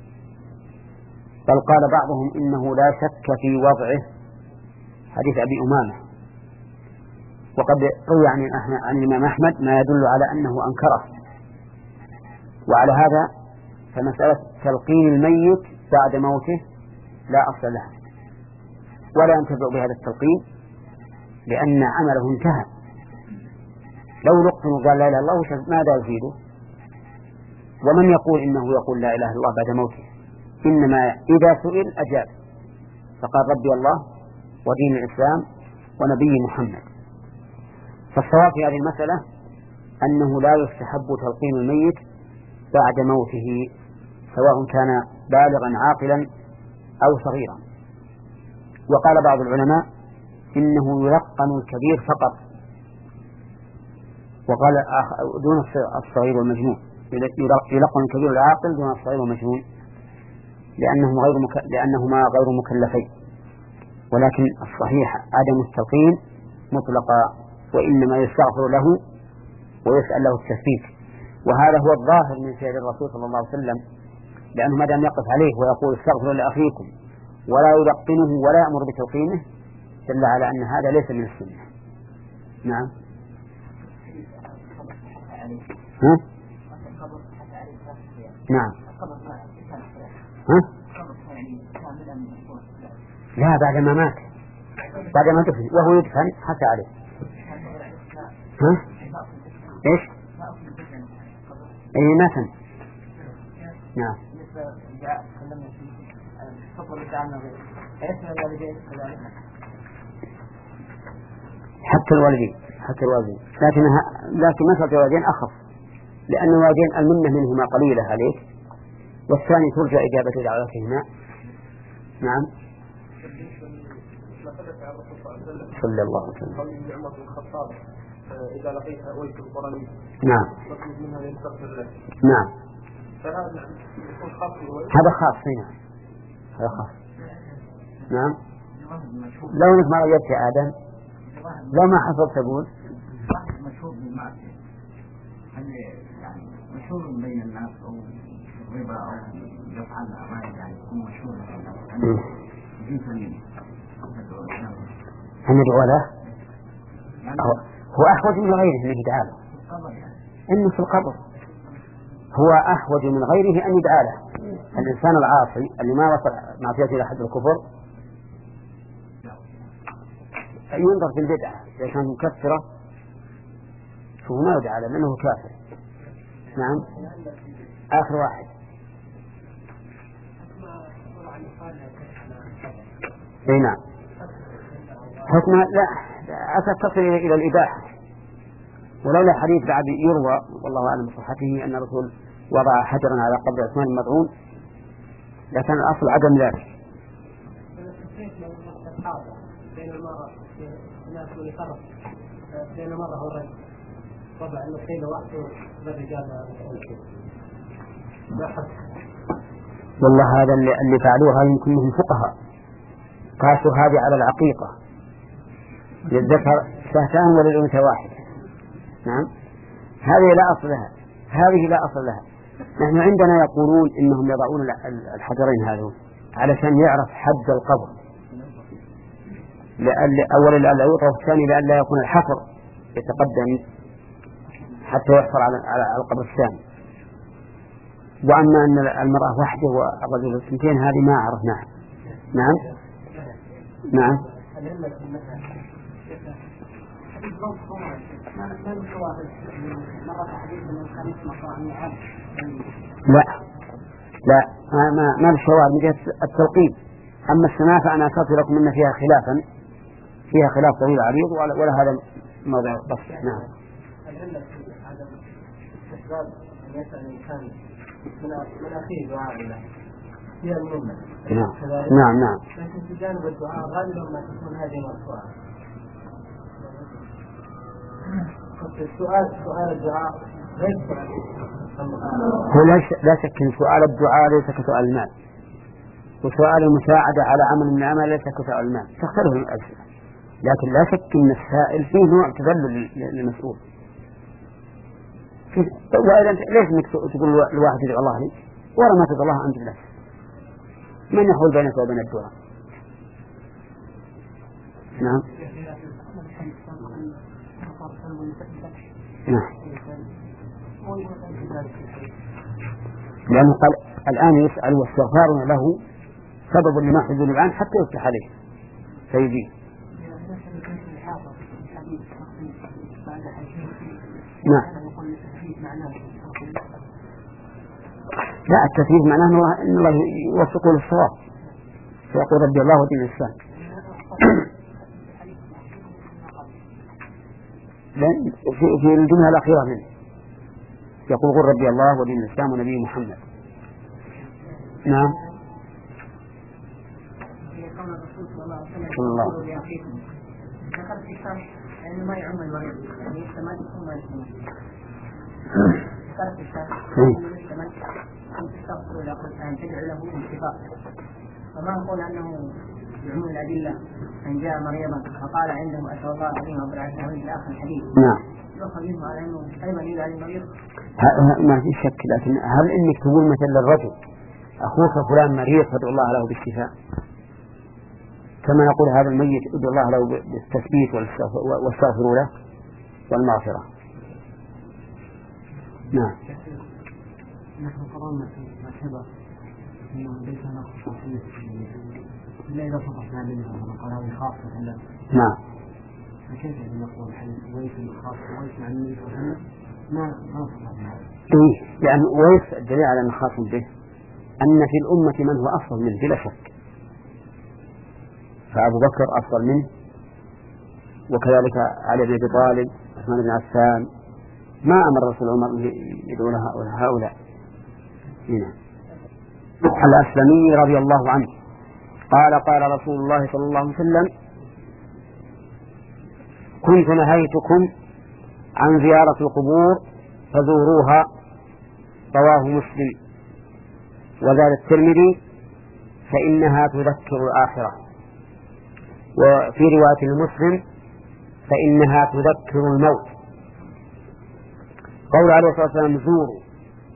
بل قال بعضهم إنه لا شك في وضعه، حديث أبي أمامة، وقد روي عن عن الإمام أحمد ما يدل على أنه أنكره. وعلى هذا فمسألة تلقين الميت بعد موته لا أصل لها، ولا ينتفع بهذا التلقين لأن عمله انتهى. لو لقن وقال لا إله إلا الله ماذا يفيده؟ ومن يقول إنه يقول لا إله إلا الله بعد موته؟ إنما إذا سئل أجاب، فقال ربي الله ودين الإسلام ونبي محمد. فالصواب في هذه المسألة أنه لا يستحب تلقين الميت بعد موته، سواء كان بالغا عاقلا أو صغيرا. وقال بعض العلماء إنه يلقن الكبير فقط، وقال دون الصغير والمجنون، يلقن الكبير العاقل دون الصغير والمجنون لأنهم غير مك... لأنهما غير مكلفين. ولكن الصحيح عدم التلقين مطلقا، وإنما يستغفر له ويسأل له التثبيت. وهذا هو الظاهر من فعل الرسول صلى الله عليه وسلم، لأنه ما دام يقف عليه ويقول استغفروا لأخيكم ولا يلقنه ولا يأمر بتلقينه دل على أن هذا ليس من السنة. نعم. ها؟ نعم. ها؟ لا بعد ما مات، بعد ما دفن وهو يدفن حتى عليه. ها؟ ايش؟ اي ماتن. نعم. حتى الوالدين حتى الوالدين لكنها لكن مسألة الوالدين أخف، لأن الوالدين المنة منهما قليلة عليك، والثاني ترجى إجابة دعوتهما. نعم. صلى الله عليه وسلم. إذا لقيت أويت القرآن. نعم. منها يستغفر لك. نعم. فهذا يكون خاص. هذا خاص هنا. هذا خاص. نعم. لو انك ما رجعت يا آدم لو ما حصلت تقول مشهور بين الناس أو الربا أو يفعل أعمال يعني يكون مشهور أن يدعو له هو أحوج من غيره أن يدعى له إنه في القبر هو أحوج من غيره أن يدعى له. الإنسان العاصي اللي ما وصل معصيته إلى حد الكفر ينظر في البدعة إذا كان مكفرة فهو ما يدعى له لأنه كافر. نعم آخر واحد اي نعم حكم لا أسف تصل إلى الإباحة ولولا حديث بعد يروى والله أعلم بصحته أن الرسول وضع حجرا على قبر عثمان المطعون لكن الأصل عدم ذلك. بين المرأة الناس اللي فرق بين المرأة والرجل طبعا أنه قيل وحده بالرجال والله هذا اللي, اللي فعلوها يمكن منهم فقهاء قاسوا هذه على العقيقة للذكر شهتان وللأنثى واحد. نعم هذه لا أصل لها هذه لا أصل لها. نحن عندنا يقولون إنهم يضعون الحجرين هذول علشان يعرف حد القبر أولا لأن لا يوطى والثاني لأن لا يكون الحفر يتقدم حتى يحفر على على القبر الثاني. وأما أن المرأة وحده والرجل اثنتين هذه ما عرفناها. نعم نعم لا لا ما ما ما بالشواهد من جهة التلقين. أما السماع فأنا أشرت لكم أن فيها خلافا فيها خلاف طويل عريض ولا هذا موضع بسط. نعم العلة في عدم استحباب أن يسأل الإنسان من أخيه دعاء الله هي المهمة. نعم نعم نعم لكن في جانب الدعاء غالبا ما تكون هذه مرفوعة. السؤال سؤال الدعاء غير سؤال هو لا شك أن سؤال الدعاء ليس كسؤال المال وسؤال المساعدة على عمل من الأعمال ليس كسؤال المال تختلف الأسئلة. لكن لا شك أن السائل فيه نوع تذلل للمسؤول. وإذا ليش إنك تقول الواحد يدعو الله لي ولا ما تدعو الله أنت بنفسك من يحول بينك وبين الدعاء. نعم نعم لأنه قال الآن يسأل واستغفار له سبب لما حزن الآن حتى يفتح عليه فيجي. نعم لا التثبيت معناه أن الله يوفقه للصواب فيقول ربي الله ودين الإسلام. في, في الجملة الأخيرة منه يقول قل ربي الله ودين الإسلام ونبي محمد. نعم صلى الله عليه وسلم ذكرت في الشرح أنه ما يعم المريض يعني يستمد ثم يسمى ذكرت في الشرح أنه يستمد أن تستغفر إلى قرآن تدعو له انتفاق فما نقول أنه يعم الأدلة أن جاء مريضا فقال عنده أسأل الله العظيم رب العالمين إلى آخر الحديث. نعم يؤخذ منه على أنه أيضا يدعى المريض ما في شك. لكن هل إنك تقول مثل للرجل أخوك فلان مريض فادعو الله له بالشفاء كما نقول هذا الميت ادعو الله له بالتثبيت واستغفروا له والمغفرة. نعم نحن قررنا في الحبر أنه ليس هناك خصوصية إلا إذا صفحنا منها قال هذه خاصة له. نعم فكيف نقول الحديث ويس الخاص ويس مع النبي صلى الله عليه وسلم ما ما صفحنا إيه لأن ويس الدليل على أن خاص به أن في الأمة من هو أفضل منه بلا شك فأبو بكر أفضل منه وكذلك علي بن أبي طالب عثمان بن عفان ما أمر الرسول عمر يدعو هؤلاء. هنا الأسلمي رضي الله عنه قال قال رسول الله صلى الله عليه وسلم كنت نهيتكم عن زيارة القبور فزوروها رواه مسلم وزاد الترمذي فإنها تذكر الآخرة وفي رواية المسلم فإنها تذكر الموت. قول عليه الصلاة والسلام زوروا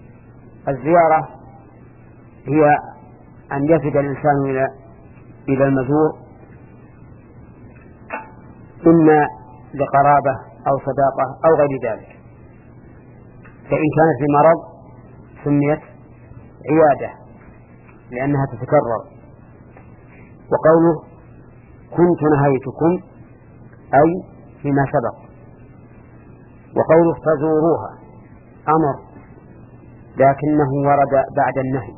الزيارة هي أن يفد الإنسان إلى إلى المزور إما لقرابة أو صداقة أو غير ذلك. فإن كانت في مرض سميت عيادة لأنها تتكرر. وقوله كنت نهيتكم أي فيما سبق. وقوله فزوروها أمر لكنه ورد بعد النهي،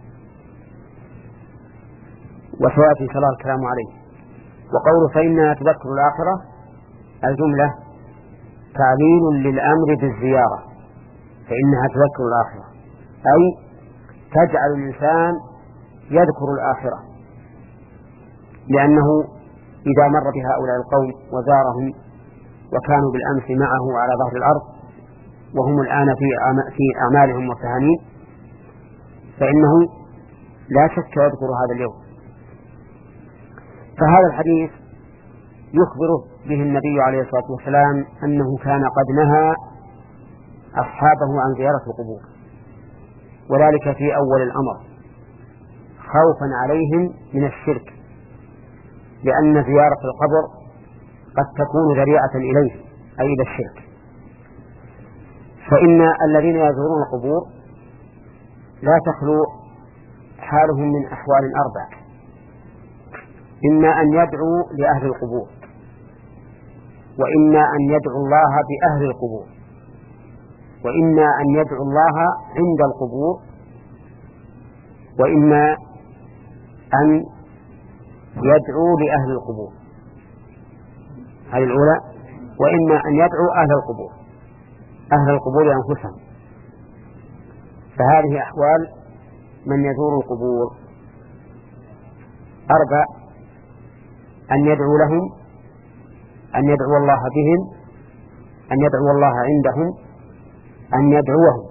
وسيأتي صلى الكلام عليه. وقوله فإنها تذكر الآخرة الجملة تعليل للأمر بالزيارة، فإنها تذكر الآخرة أي تجعل الإنسان يذكر الآخرة، لأنه إذا مر بهؤلاء القوم وزارهم وكانوا بالأمس معه على ظهر الأرض وهم الآن في في أعمالهم وتهانيهم فإنه لا شك يذكر هذا اليوم. فهذا الحديث يخبر به النبي عليه الصلاة والسلام أنه كان قد نهى أصحابه عن زيارة القبور، وذلك في أول الأمر خوفا عليهم من الشرك، لأن زيارة القبر قد تكون ذريعة إليه أي إلى الشرك. فإن الذين يزورون القبور لا تخلو حالهم من أحوال أربع: إما أن يدعوا لأهل القبور، وإما أن يدعوا الله بأهل القبور، وإما أن يدعوا الله عند القبور، وإما أن يدعوا لأهل القبور. هذه الأولى. وإما أن يدعوا أهل القبور أهل القبور أنفسهم. فهذه أحوال من يزور القبور أربع: أن يدعو لهم، أن يدعو الله بهم، أن يدعو الله عندهم، أن يدعوهم.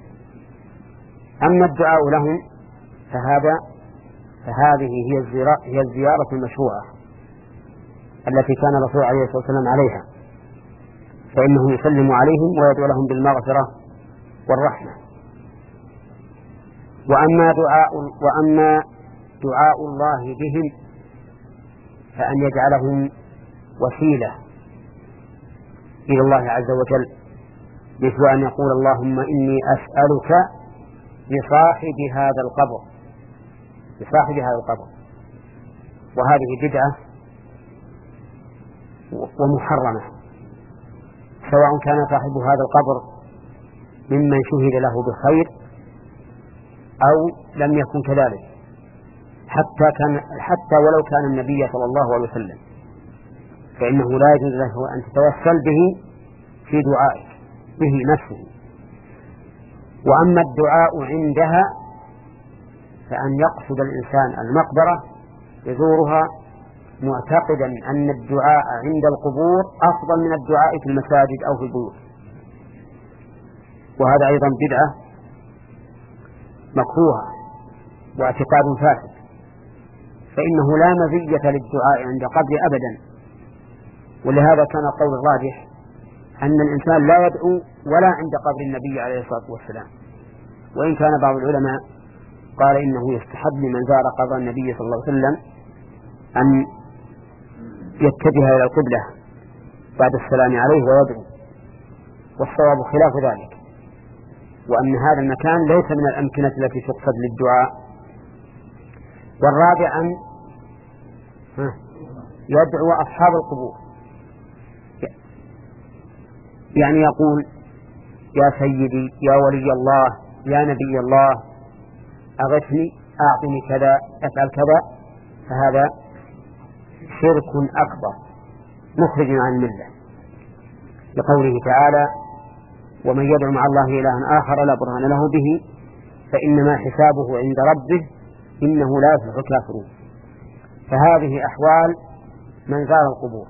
أما الدعاء لهم فهذا فهذه هي الزيارة, هي الزيارة المشروعة التي كان الرسول عليه الصلاة والسلام عليها، فإنه يسلم عليهم ويدعو لهم بالمغفرة والرحمة. وأما دعاء وأما دعاء الله بهم فأن يجعلهم وسيلة إلى الله عز وجل، مثل أن يقول اللهم إني أسألك بصاحب هذا القبر بصاحب هذا القبر وهذه بدعة ومحرمة، سواء كان صاحب هذا القبر ممن شهد له بخير أو لم يكن كذلك، حتى كان حتى ولو كان النبي صلى الله عليه وسلم، فإنه لا يجوز له أن تتوسل به في دعائك به نفسه. وأما الدعاء عندها فأن يقصد الإنسان المقبرة يزورها معتقدا أن الدعاء عند القبور أفضل من الدعاء في المساجد أو في البيوت، وهذا أيضا بدعة مكروهة واعتقاد فاسد، فإنه لا مزية للدعاء عند قبر أبدا. ولهذا كان القول الراجح أن الإنسان لا يدعو ولا عند قبر النبي عليه الصلاة والسلام، وإن كان بعض العلماء قال إنه يستحب لمن زار قبر النبي صلى الله عليه وسلم أن يتجه إلى القبلة بعد السلام عليه ويدعو، والصواب خلاف ذلك، وأن هذا المكان ليس من الأمكنة التي تقصد للدعاء. والرابع أن يدعو أصحاب القبور، يعني يقول يا سيدي يا ولي الله يا نبي الله أغثني أعطني كذا أفعل كذا، فهذا شرك أكبر مخرج عن الملة، لقوله تعالى ومن يدعو مع الله إلها آخر لا برهان له به فإنما حسابه عند ربه إنه لا يفلح الكافرون. فهذه أحوال من زار القبور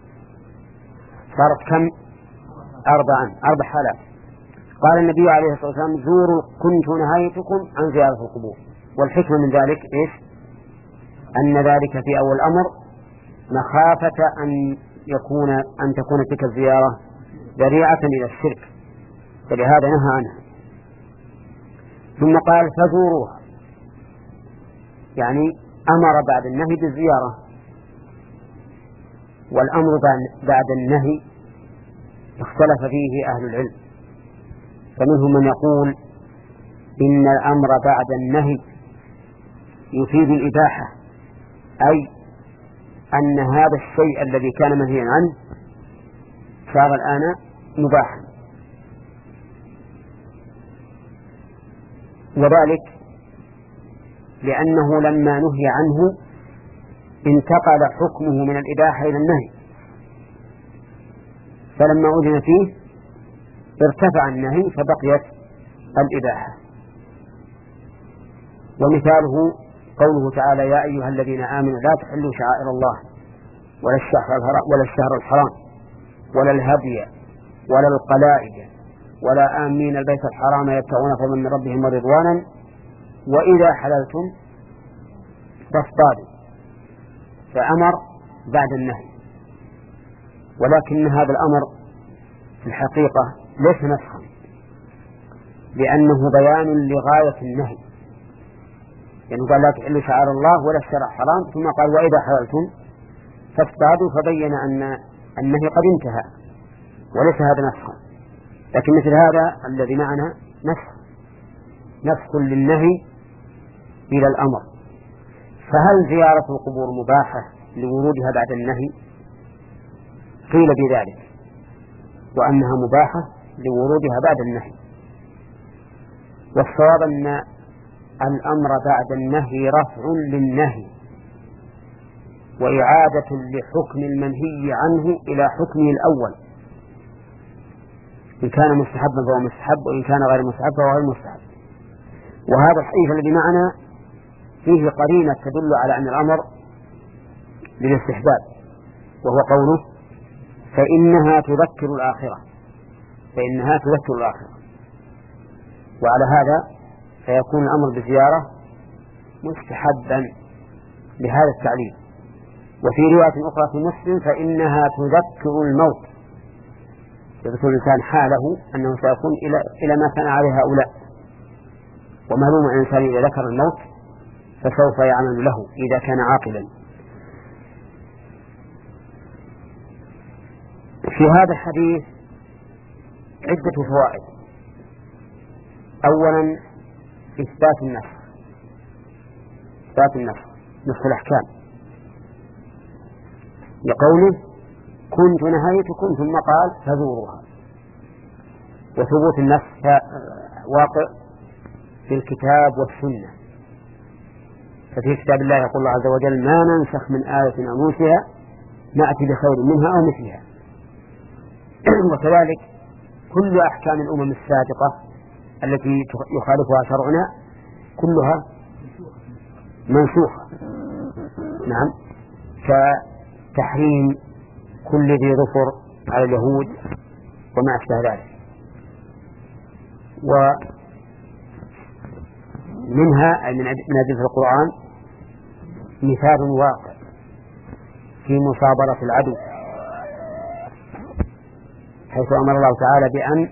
صارت كم؟ أربعا أربع حالات. قال النبي عليه الصلاة والسلام زوروا كنت نهيتكم عن زيارة القبور، والحكمة من ذلك إيش؟ أن ذلك في أول الأمر مخافة أن يكون أن تكون تلك الزيارة ذريعة إلى الشرك، فلهذا نهى عنها. ثم قال فزوروها، يعني أمر بعد النهي بالزيارة. والأمر بعد النهي اختلف فيه أهل العلم، فمنهم من يقول إن الأمر بعد النهي يفيد الإباحة، أي أن هذا الشيء الذي كان منهيا عنه صار الآن مباحا، وذلك لأنه لما نهي عنه انتقل حكمه من الإباحة إلى النهي، فلما أذن فيه ارتفع النهي فبقيت الإباحة. ومثاله قوله تعالى يا أيها الذين آمنوا لا تحلوا شعائر الله ولا الشهر ولا الشهر الحرام ولا الهدي ولا القلائد ولا آمين البيت الحرام يبتغون فضلا من ربهم ورضوانا وإذا حللتم فاصطادوا، فأمر بعد النهي. ولكن هذا الأمر في الحقيقة ليس نسخا، لأنه بيان لغاية النهي، يعني قال لا تحلوا شعائر الله ولا الشهر الحرام، ثم قال وإذا حللتم فاصطادوا، فبين أن النهي قد انتهى وليس هذا نسخا. لكن مثل هذا الذي معنا نسخ نسخ للنهي إلى الأمر. فهل زيارة القبور مباحة لورودها بعد النهي؟ قيل بذلك، وأنها مباحة لورودها بعد النهي. والصواب أن الأمر بعد النهي رفع للنهي وإعادة لحكم المنهي عنه إلى حكمه الأول، إن كان مستحبا فهو مستحب، وإن كان غير مستحب فهو غير مستحب. وهذا الحديث الذي معنا فيه قرينة تدل على أن الأمر للاستحباب، وهو قوله فإنها تذكر الآخرة، فإنها تذكر الآخرة. وعلى هذا فيكون الأمر بالزيارة مستحبا لهذا التعليل. وفي رواية أخرى في مسلم فإنها تذكر الموت، يذكر الإنسان حاله أنه سيكون إلى إلى ما كان عليه هؤلاء. ومعلوم أن الإنسان إذا ذكر الموت فسوف يعمل له إذا كان عاقلا. في هذا الحديث عدة فوائد. أولا إثبات النسخ، إثبات النسخ نسخ الأحكام، لقوله كنت نهيتكم ثم قال فزوروها. وثبوت النسخ واقع في الكتاب والسنة، ففي كتاب الله يقول الله عز وجل ما ننسخ من آية أو ننسها نأتي بخير منها أو مثلها. وكذلك كل أحكام الأمم السابقة التي يخالفها شرعنا كلها منسوخة. نعم، كتحريم كل ذي ظفر على اليهود وما أشبه ذلك. ومنها من أدلة القرآن مثال واقع في مصابرة العدو، حيث أمر الله تعالى بأن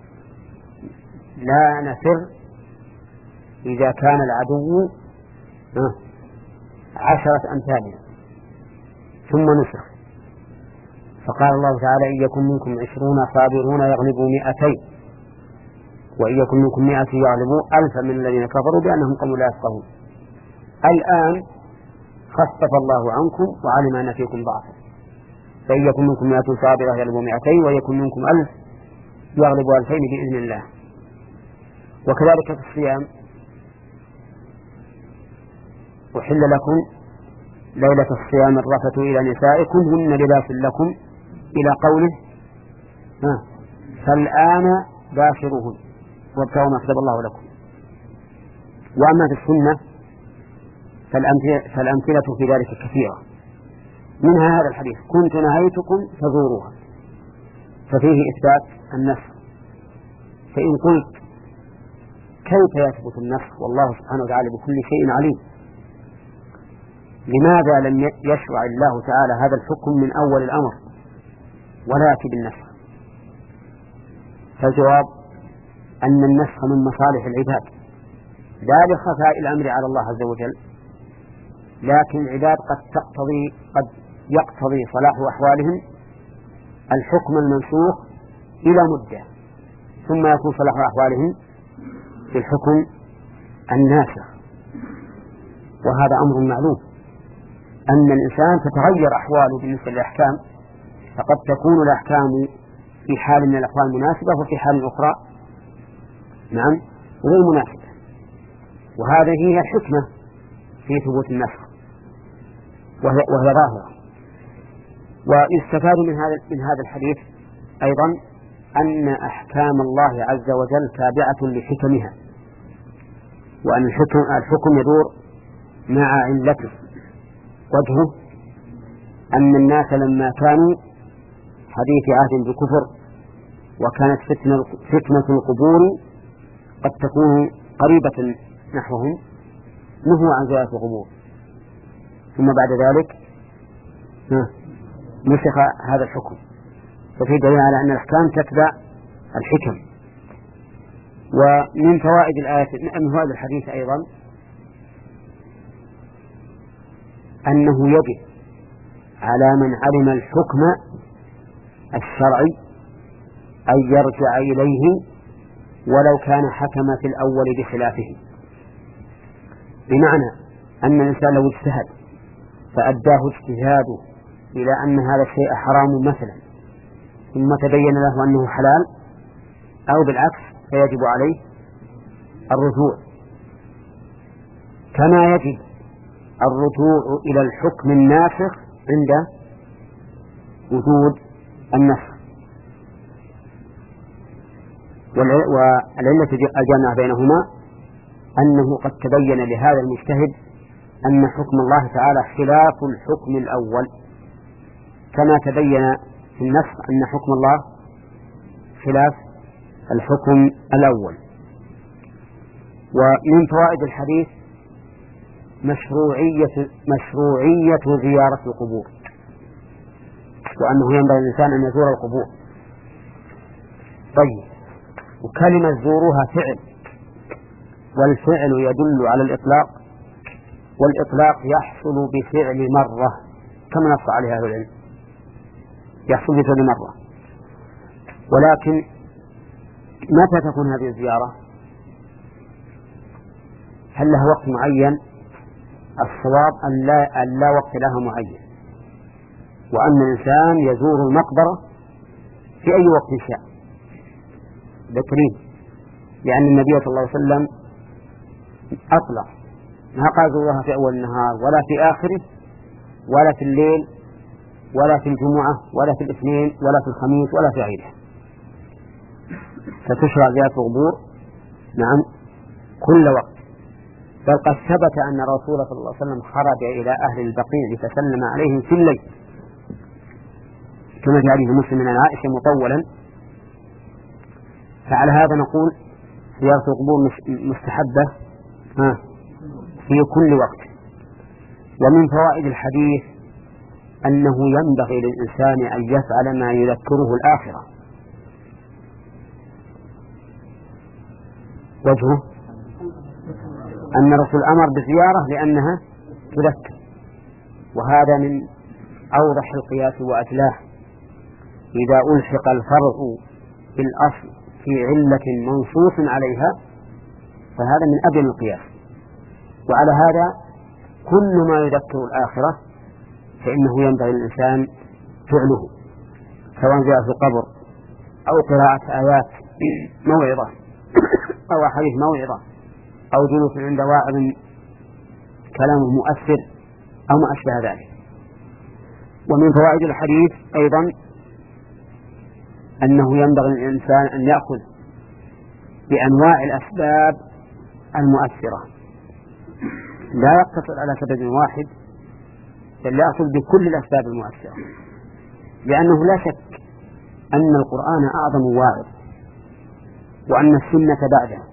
لا نفر إذا كان العدو عشرة أمثالنا ثم نسخ، فقال الله تعالى إن يكن منكم عشرون صابرون يغلبوا مئتين وإن يكن منكم مئة يغلبوا ألفا من الذين كفروا بأنهم قوم لا يفقهون. الآن خفف الله عنكم وعلم أن فيكم ضعفا، فإن يكن منكم مئة صابرة يغلبوا مئتين وإن يكن منكم ألف يغلبوا ألفين بإذن الله. وكذلك في الصيام أحل لكم ليلة الصيام الرفث إلى نسائكم هن لباس لكم إلى قوله ها فالآن باشروهن وابتغوا ما كتب الله لكم. وأما في السنة فالأمثلة في ذلك كثيرة، منها هذا الحديث كنت نهيتكم فزوروها، ففيه إثبات النسخ. فإن قلت كيف يثبت النسخ والله سبحانه وتعالى بكل شيء عليم، لماذا لم يشرع الله تعالى هذا الحكم من أول الأمر ولا يأتي بالنسخ؟ فالجواب أن النسخ من مصالح العباد لا لخفاء الأمر على الله عز وجل، لكن العباد قد تقتضي قد يقتضي صلاح أحوالهم الحكم المنسوخ إلى مدة، ثم يكون صلاح أحوالهم في الحكم الناسخ. وهذا أمر معلوم أن الإنسان تتغير أحواله بالنسبة للأحكام، فقد تكون الأحكام في حال من الأحوال مناسبة وفي حال أخرى نعم غير مناسبة، وهذه هي الحكمة في ثبوت النسخ وهي, وهي ظاهرة. ويستفاد من هذا من هذا الحديث أيضا أن أحكام الله عز وجل تابعة لحكمها، وأن الحكم, الحكم يدور مع علته. وجهه أن الناس لما كانوا حديث عهد بكفر وكانت فتنة, فتنة القبور قد تكون قريبة نحوهم نهوا عن زيارة القبور، ثم بعد ذلك نسخ هذا الحكم، ففي دليل على أن الأحكام تتبع الحكم. ومن فوائد الآية من فوائد الحديث أيضا أنه يجب على من علم الحكم الشرعي أن يرجع إليه ولو كان حكم في الأول بخلافه، بمعنى أن الإنسان لو اجتهد فأداه اجتهاده إلى أن هذا الشيء حرام مثلا، ثم تبين له أنه حلال أو بالعكس، فيجب عليه الرجوع، كما يجب الرجوع إلى الحكم الناسخ عند وجود النسخ. والعلة الجامعة بينهما أنه قد تبين لهذا المجتهد أن حكم الله تعالى خلاف الحكم الأول، كما تبين في النسخ أن حكم الله خلاف الحكم الأول. ومن فوائد الحديث مشروعية مشروعية زيارة القبور، وأنه ينبغي الإنسان أن يزور القبور. طيب، وكلمة زوروها فعل، والفعل يدل على الإطلاق، والإطلاق يحصل بفعل مرة كما نص عليها أهل العلم، يحصل بفعل مرة. ولكن متى تكون هذه الزيارة؟ هل لها وقت معين؟ الصواب أن لا, أن لا وقت لها معين، وأن الإنسان يزور المقبرة في أي وقت شاء ذكرين، لأن النبي صلى الله عليه وسلم أطلق، ما قال زورها في أول النهار ولا في آخره ولا في الليل ولا في الجمعة ولا في الاثنين ولا في الخميس ولا في غيره، فتشرع زيارة القبور نعم كل وقت. بل قد ثبت أن رسول صلى الله عليه وسلم خرج إلى أهل البقيع فسلم عليهم في الليل، كما في حديث مسلم من عائشة مطولا. فعلى هذا نقول زيارة القبور مستحبة في كل وقت. ومن فوائد الحديث أنه ينبغي للإنسان أن يفعل ما يذكره الآخرة. وجهه أن الرسول أمر بزيارة لأنها تذكر، وهذا من أوضح القياس وأجلاه. إذا ألحق الفرع بالأصل في علة منصوص عليها فهذا من أبين القياس. وعلى هذا كل ما يذكر الآخرة فإنه ينبغي الإنسان فعله، سواء جاء في القبر أو قراءة آيات موعظة أو حديث موعظة أو جلوس عند واعظ كلامه مؤثر أو ما أشبه ذلك. ومن فوائد الحديث أيضا أنه ينبغي الإنسان أن يأخذ بأنواع الأسباب المؤثرة، لا يقتصر على سبب واحد، بل يأخذ بكل الأسباب المؤثرة، لأنه لا شك أن القرآن أعظم واعظ وأن السنة بعده،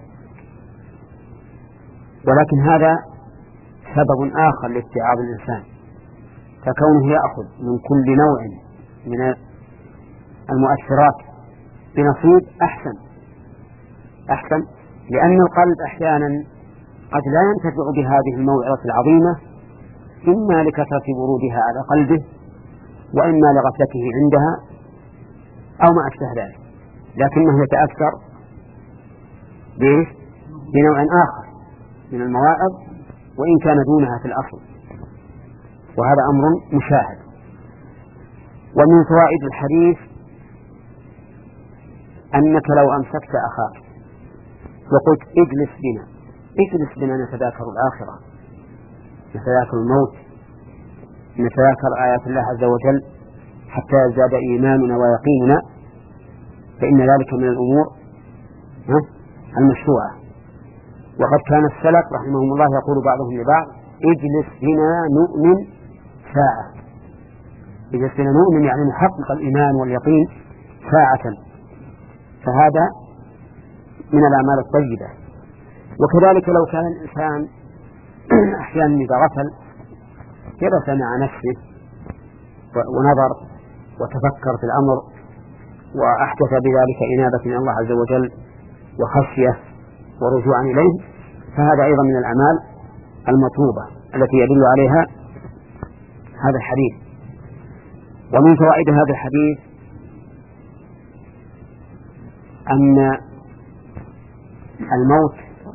ولكن هذا سبب آخر لاتعاظ الإنسان، فكونه يأخذ من كل نوع من المؤثرات بنصيب أحسن أحسن لأن القلب أحيانا قد لا ينتفع بهذه الموعظة العظيمة، إما لكثرة ورودها على قلبه، وإما لغفلته عندها، أو ما أشبه ذلك، لكنه يتأثر بنوع آخر من المواعظ وإن كان دونها في الأصل، وهذا أمر مشاهد. ومن فوائد الحديث أنك لو أمسكت أخاك وقلت اجلس بنا اجلس بنا نتذاكر الآخرة، نتذاكر الموت، نتذاكر آيات الله عز وجل حتى يزداد إيماننا ويقيننا، فإن ذلك من الأمور المشروعة. وقد كان السلف رحمهم الله يقول بعضهم لبعض اجلس بنا نؤمن ساعة، اجلس بنا نؤمن يعني نحقق الإيمان واليقين ساعة، فهذا من الأعمال الطيبة. وكذلك لو كان الإنسان أحيانا إذا غفل جلس مع نفسه ونظر وتفكر في الأمر وأحدث بذلك إنابة من الله عز وجل وخشية ورجوعا إليه، فهذا أيضا من الأعمال المطلوبة التي يدل عليها هذا الحديث. ومن فوائد هذا الحديث أن الموت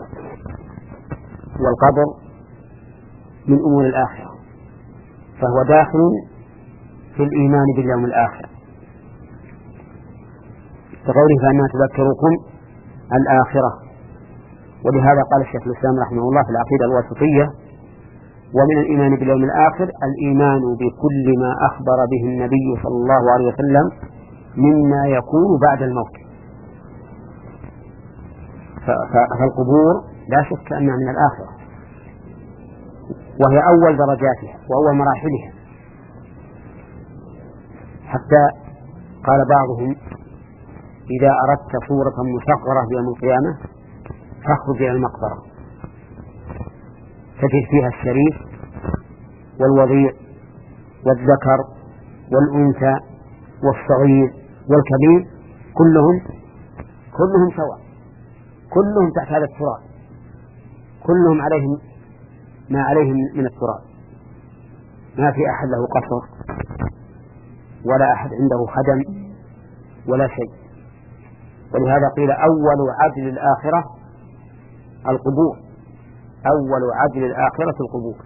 والقبر من أمور الآخرة، فهو داخل في الإيمان باليوم الآخر، كقوله فأنها تذكركم الآخرة. ولهذا قال الشيخ الإسلام رحمه الله في العقيدة الواسطية: ومن الإيمان باليوم الآخر الإيمان بكل ما أخبر به النبي صلى الله عليه وسلم مما يكون بعد الموت. فالقبور لا شك أنها من الآخرة، وهي أول درجاتها وأول مراحلها، حتى قال بعضهم: إذا أردت صورة مصغرة يوم القيامة فاخرج إلى المقبرة تجد فيها الشريف والوضيع والذكر والأنثى والصغير والكبير، كلهم كلهم سواء، كلهم تحت هذا التراب، كلهم عليهم ما عليهم من التراب، ما في أحد له قصر ولا أحد عنده خدم ولا شيء. ولهذا قيل أول عدل الآخرة القبور، أول عدل الآخرة القبور.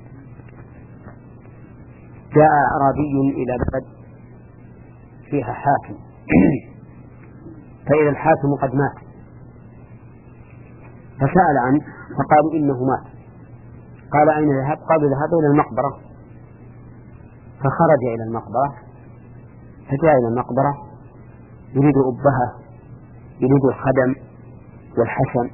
جاء أعرابي إلى بلد فيها حاكم فإذا الحاكم قد مات، فسأل عنه فقالوا إنه مات. قال أين ذهب؟ قالوا ذهب إلى المقبرة. فخرج إلى المقبرة، فجاء إلى المقبرة يريد أبها، يريد الخدم والحسن.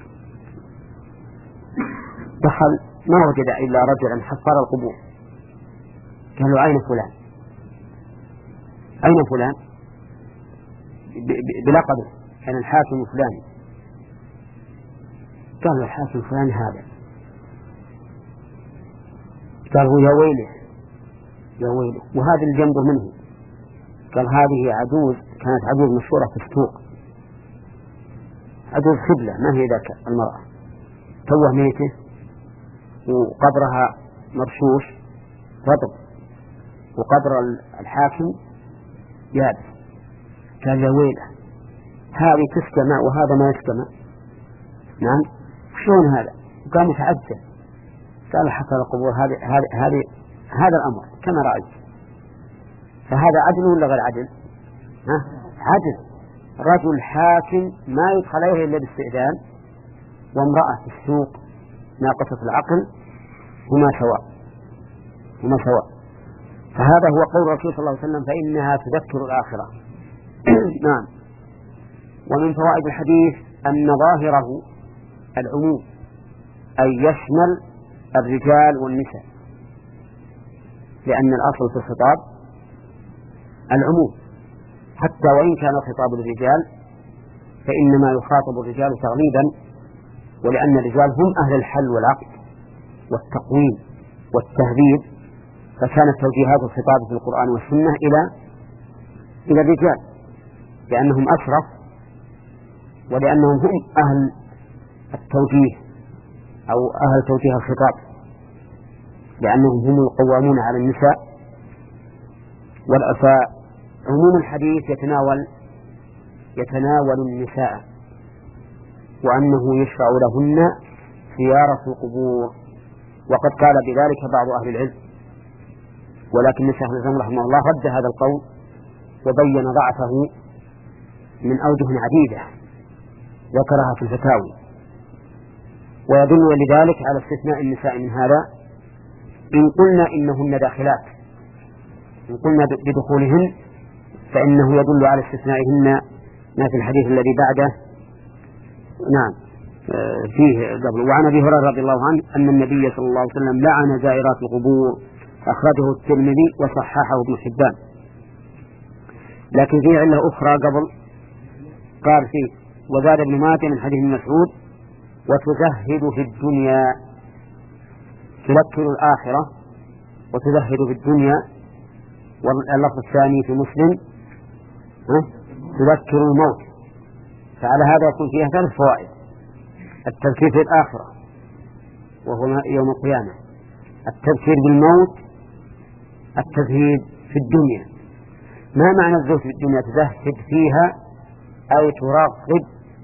دخل ما وجد إلا رجلا حفر القبور، قال له: أين فلان؟ أين فلان؟ بلقبه، كان الحاكم فلان. قال له: الحاكم فلان هذا. قال: هو يا ويله يا ويله. وهذا اللي جنبه منه. قال: هذه عجوز، كانت عجوز مشهورة في السوق، عجوز خبلة، ما هي ذاك المرأة، توه ميته وقبرها مرشوش رطب وقبر الحاكم يابس. قال: يا ويله، هذه تسقى ماء وهذا ما يسقى ماء. نعم، شلون هذا؟ وقام يتعجب. قال: حفر القبور هذه هذه هذا الأمر كما رأيت. فهذا عدل ولا غير عدل؟ ها؟ عدل. رجل حاكم ما يدخل عليه إلا باستئذان، وامرأة في السوق ناقصة العقل، هما سواء هما سواء. فهذا هو قول الرسول صلى الله عليه وسلم: فإنها تذكر الآخرة. نعم. ومن فوائد الحديث أن ظاهره العموم، أي يشمل الرجال والنساء، لأن الأصل في الخطاب العموم، حتى وإن كان الخطاب للرجال فإنما يخاطب الرجال تغليبا، ولأن الرجال هم أهل الحل والعقد والتقويم والتهذيب، فكانت توجيهات الخطاب في القرآن والسنة إلى إلى الرجال، لأنهم أشرف ولأنهم هم أهل التوجيه أو أهل توجيه الخطاب، لأنهم هم القوامون على النساء. فعموم الحديث يتناول يتناول النساء، وأنه يشرع لهن زيارة القبور، وقد قال بذلك بعض أهل العلم، ولكن الشيخ الإسلام رحمه الله رد هذا القول وبين ضعفه من أوجه عديدة ذكرها في الفتاوي، ويدل لذلك على استثناء النساء من هذا إن قلنا إنهن داخلات، إن قلنا بدخولهن فإنه يدل على استثنائهن ما في الحديث الذي بعده. نعم فيه قبل. وعن أبي هريرة رضي الله عنه أن النبي صلى الله عليه وسلم لعن زائرات القبور، أخرجه الترمذي وصححه ابن حبان. لكن فيه علة أخرى قبل، قال فيه وزاد ابن ماجه من حديث مسعود وتزهد في الدنيا، تذكر الآخرة وتزهد في الدنيا. واللفظ الثاني في مسلم تذكر الموت. فعلى هذا يكون فيها ثلاث فوائد: التذكير في الآخرة وهو يوم القيامة، التذكير بالموت، التزهيد في الدنيا. ما معنى الزهد في الدنيا؟ تزهد فيها أي تراقب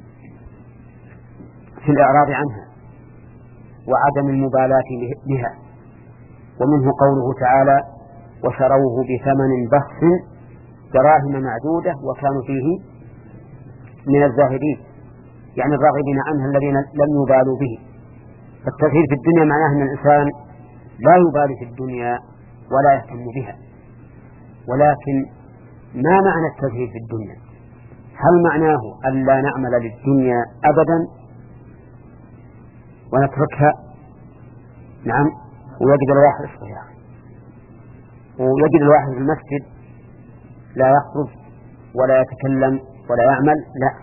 في الإعراض عنها وعدم المبالاة بها. ومنه قوله تعالى وشروه بثمن بخس دراهم معدودة وكانوا فيه من الزاهدين، يعني الراغبين عنها الذين لم يبالوا به. فالتزهيد في الدنيا معناه أن الإنسان لا يبالي في الدنيا ولا يهتم بها. ولكن ما معنى التزهيد في الدنيا؟ هل معناه أن لا نعمل للدنيا أبدا ونتركها؟ نعم. ويجد الواحد الصحيح ويجد الواحد في المسجد لا يخرج ولا يتكلم ولا يعمل. لا،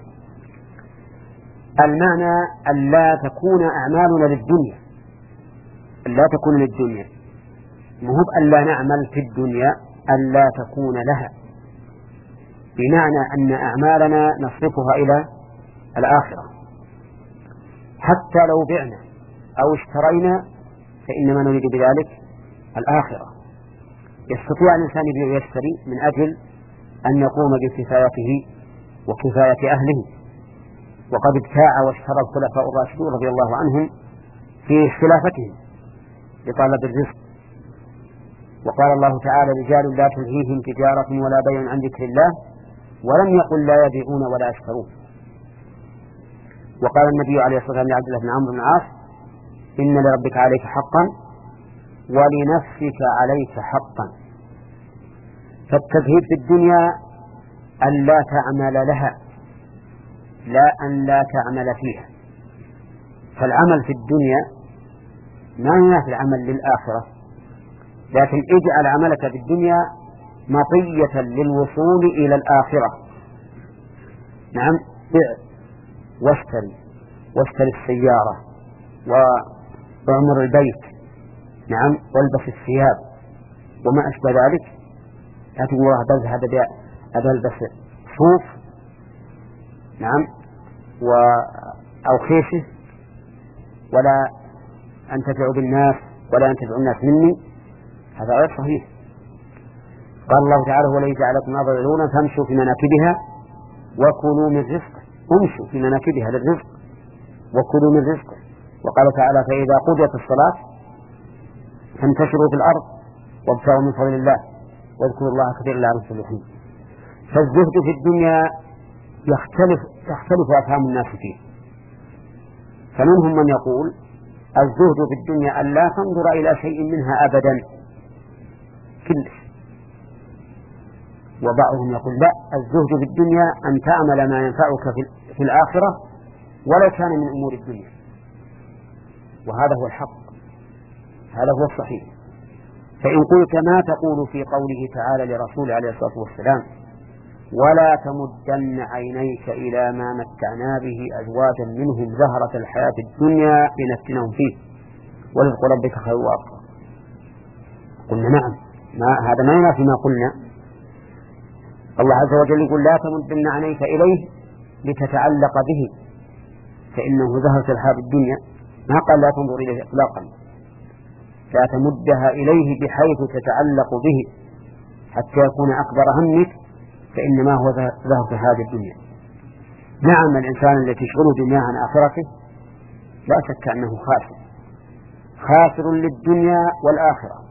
المعنى أن لا تكون أعمالنا للدنيا، أن لا تكون للدنيا، مهب أن لا نعمل في الدنيا، أن لا تكون لها، بمعنى أن أعمالنا نصرفها إلى الآخرة. حتى لو بعنا أو اشترينا فإنما نريد بذلك الآخرة. يستطيع الإنسان يبيع ويشتري من أجل أن يقوم بكفايته وكفاية أهله، وقد ابتاع واشترى الخلفاء الراشدون رضي الله عنهم في خلافتهم لطلب الرزق. وقال الله تعالى رجال لا تلهيهم تجارة ولا بيع عن ذكر الله، ولم يقل لا يبيعون ولا يشترون. وقال النبي عليه الصلاة والسلام لعبد الله بن عمرو بن العاص إن لربك عليك حقا ولنفسك عليك حقا. فالتزهيد في الدنيا أن لا تعمل لها، لا أن لا تعمل فيها. فالعمل في الدنيا ما ينافي العمل للآخرة، لكن اجعل عملك في الدنيا مطية للوصول إلى الآخرة. نعم، بيع واشتري، واشتري السيارة وأعمر البيت، نعم، والبس الثياب وما أشبه ذلك. لا تقول الله بذهب بلبس صوف، نعم، و أو خيشه، ولا أنتفع بالناس ولا ينتفع الناس مني، هذا غير صحيح. قال الله تعالى ولئن جعلكم أرضا ذلولا فامشوا في مناكبها وكلوا من رزقه. امشوا في مناكبها للرزق وكلوا من رزقه. وقال تعالى فإذا قضيت الصلاة فانتشروا في الأرض وابتغوا من فضل الله واذكروا الله كثيرا لعلكم تفلحون. فالزهد في الدنيا يختلف تختلف أفهام الناس فيه. فمنهم من يقول الزهد في الدنيا أن لا تنظر إلى شيء منها أبدا كلش، وبعضهم يقول لا، الزهد في الدنيا أن تعمل ما ينفعك في الآخرة ولو كان من أمور الدنيا. وهذا هو الحق، هذا هو الصحيح. فإن قلت ما تقول في قوله تعالى لرسول عليه الصلاة والسلام ولا تمدن عينيك إلى ما متعنا به أزواجا منهم زهرة الحياة الدنيا لنفتنهم فيه ورزق ربك خير وأبقى، قلنا نعم، ما هذا ما ينافي ما قلنا. الله عز وجل يقول لا تمدن عينيك إليه لتتعلق به، فإنه زهرة الحياة الدنيا ما قال لا تنظر إليه إطلاقا، لا تمدها إليه بحيث تتعلق به حتى يكون أكبر همك، فإنما هو له في هذه الدنيا. نعم الإنسان الذي تشغله دنياه عن آخرته لا شك أنه خاسر، خاسر للدنيا والآخرة.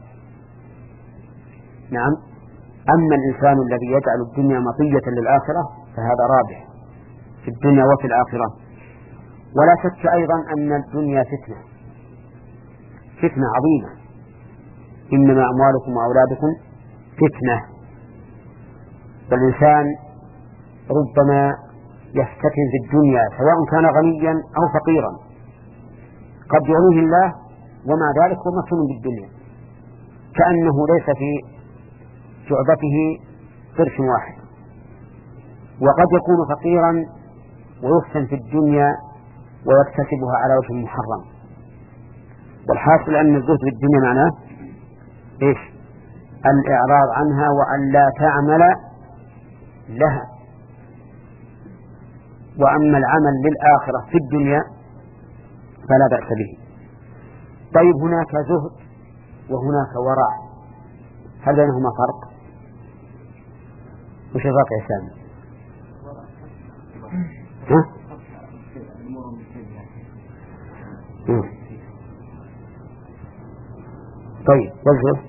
نعم. أما الإنسان الذي يجعل الدنيا مطية للآخرة فهذا رابح في الدنيا وفي الآخرة. ولا شك أيضا أن الدنيا فتنة، فتنة عظيمة، إنما أموالكم وأولادكم فتنة. فالإنسان ربما يفتتن في الدنيا سواء كان غنيا أو فقيرا، قد يغنيه الله ومع ذلك هو مفتون بالدنيا كأنه ليس في شعبته قرش واحد، وقد يكون فقيرا ويفتن في الدنيا ويكتسبها على وجه محرم. والحاصل أن الزهد في الدنيا معناه إيش؟ الإعراض عنها وأن لا تعمل لها. وأما العمل للآخرة في الدنيا فلا بأس به. طيب هناك زهد وهناك ورع، هل بينهما فرق؟ وش الفرق يا سامي؟ ها؟ طيب والزهد؟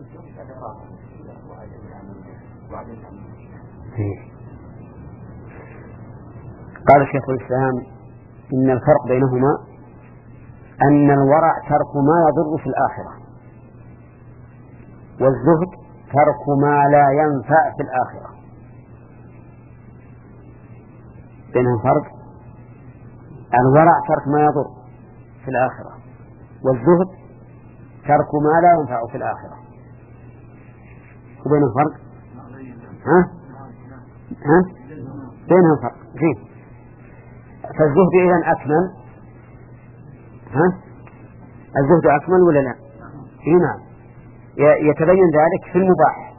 قال شيخ الإسلام إن الفرق بينهما أن الورع ترك ما يضر في الآخرة، والزهد ترك ما لا ينفع في الآخرة. بينهم فرق. الورع ترك ما يضر في الآخرة، والزهد ترك ما لا ينفع في الآخرة. وبينهم فرق. ها؟ ها؟ بينهم فرق فيه. فالزهد إذن أكمل. ها؟ الزهد أكمل ولا لا؟ إيه نعم. يتبين ذلك في المباح.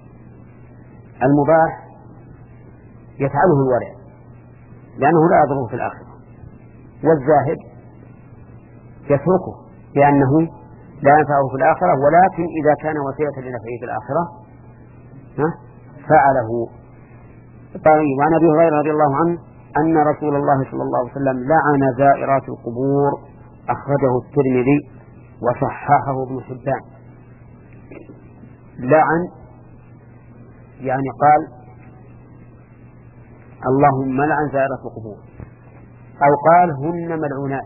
المباح يفعله الورع لأنه لا يضره في الآخرة، والزاهد يتركه لأنه لا ينفعه في الآخرة، ولكن إذا كان وسيلة لنفعه في الآخرة ها؟ فعله. طيب وعن أبي هريرة رضي الله عنه أن رسول الله صلى الله عليه وسلم لعن زائرات القبور، أخرجه الترمذي وصححه ابن حبان. لعن يعني قال اللهم لعن زائرات القبور، أو قال هن ملعونات.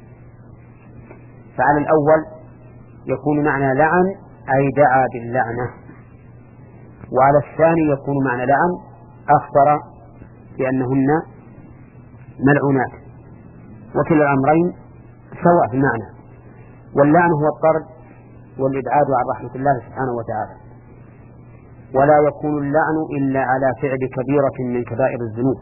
فعلى الأول يكون معنى لعن أي دعا باللعنة، وعلى الثاني يكون معنى لعن أخبر بأنهن ملعونات، وكلا الأمرين سواء في المعنى. واللعن هو الطرد والإبعاد عن رحمة الله سبحانه وتعالى، ولا يكون اللعن إلا على فعل كبيرة من كبائر الذنوب.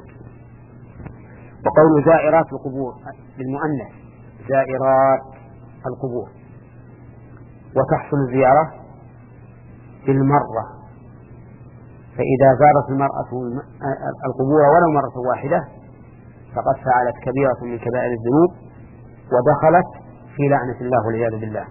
وقول زائرات القبور بالمؤنث زائرات القبور، وتحصل الزيارة بالمرة، فإذا زارت المرأة القبور ولو مرة واحدة فقد فعلت كبيرة من كبائر الذنوب ودخلت في لعنة الله والعياذ بالله.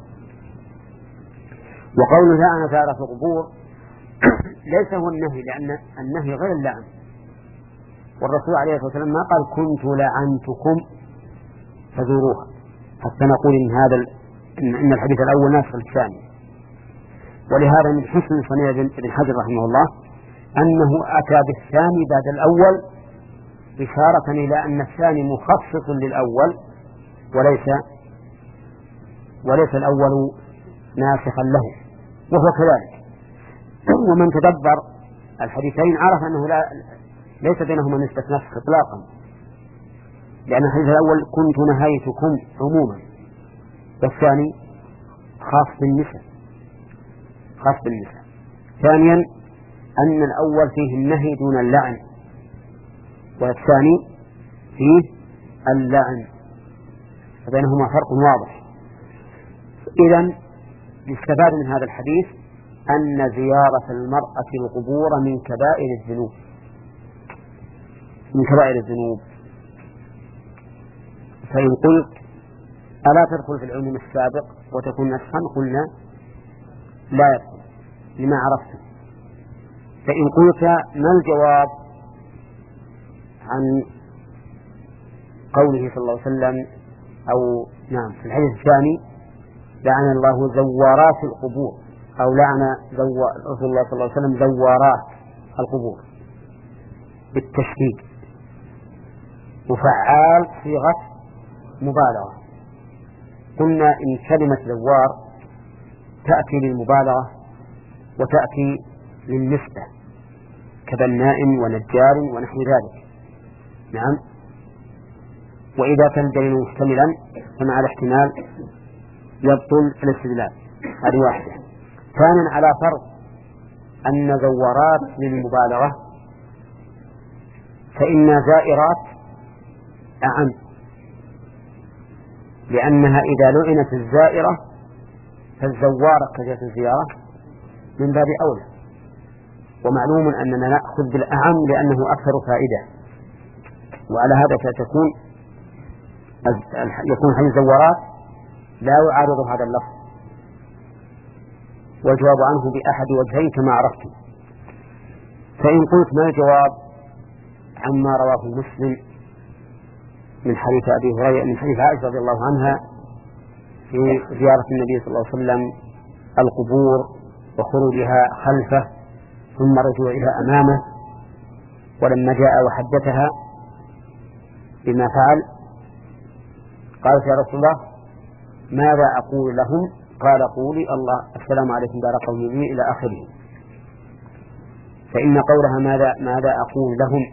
وقول لعن زائرات القبور ليس هو النهي، لأن النهي غير اللعن، والرسول عليه الصلاة والسلام ما قال كنت لعنتكم فزوروها حتى نقول إن هذا إن الحديث الأول ناسخ الثاني. ولهذا من حسن صنيع ابن حجر رحمه الله أنه أتى بالثاني بعد الأول إشارة إلى أن الثاني مخصص للأول وليس وليس الأول ناسخا له، وهو كذلك. ومن تدبر الحديثين عرف أنه لا ليس بينهما نسبة نسخ إطلاقا، لأن الحديث الأول كنت نهيتكم عموما، والثاني خاص بالنساء خاص بالنساء. ثانيا أن الأول فيه النهي دون اللعن، والثاني فيه اللعن، فبينهما فرق واضح. إذن يستفاد من هذا الحديث أن زيارة المرأة القبور من كبائر الذنوب من كبائر الذنوب. فإن قلت ألا تدخل في العموم السابق وتكون نسخا؟ قلنا لا يدخل لما عرفت. فإن قلت ما الجواب عن قوله صلى الله عليه وسلم أو نعم في الحديث الثاني لعن الله زوارات القبور أو لعن رسول الله صلى الله عليه وسلم زوارات القبور بالتشديد وفعال صيغة مبالغة. قلنا إن كلمة زوار تأتي للمبالغة وتأتي للنسبة كبناء ونجار ونحو ذلك. نعم. وإذا كان الدليل محتملا فمع الاحتمال يبطل الاستدلال. هذه واحدة. ثانيا على فرض أن زوارات للمبالغة فإن زائرات أعم، لأنها إذا لعنت الزائرة فالزوارة كجهة الزيارة من باب أولى، ومعلوم أننا نأخذ بالأعم لأنه أكثر فائدة. وعلى هذا فتكون يكون حديث الزوارات لا يعارض هذا اللفظ، والجواب عنه بأحد وجهين كما عرفتم. فإن قلت ما الجواب عما رواه مسلم من حديث أبي هريرة من حديث عائشة رضي الله عنها في زيارة النبي صلى الله عليه وسلم القبور وخروجها خلفه ثم رجوعها أمامه، ولما جاء وحدثها بما فعل قالت يا رسول الله ماذا أقول لهم؟ قال قولي الله السلام عليكم دار قوم لي إلى آخره. فإن قولها ماذا ماذا أقول لهم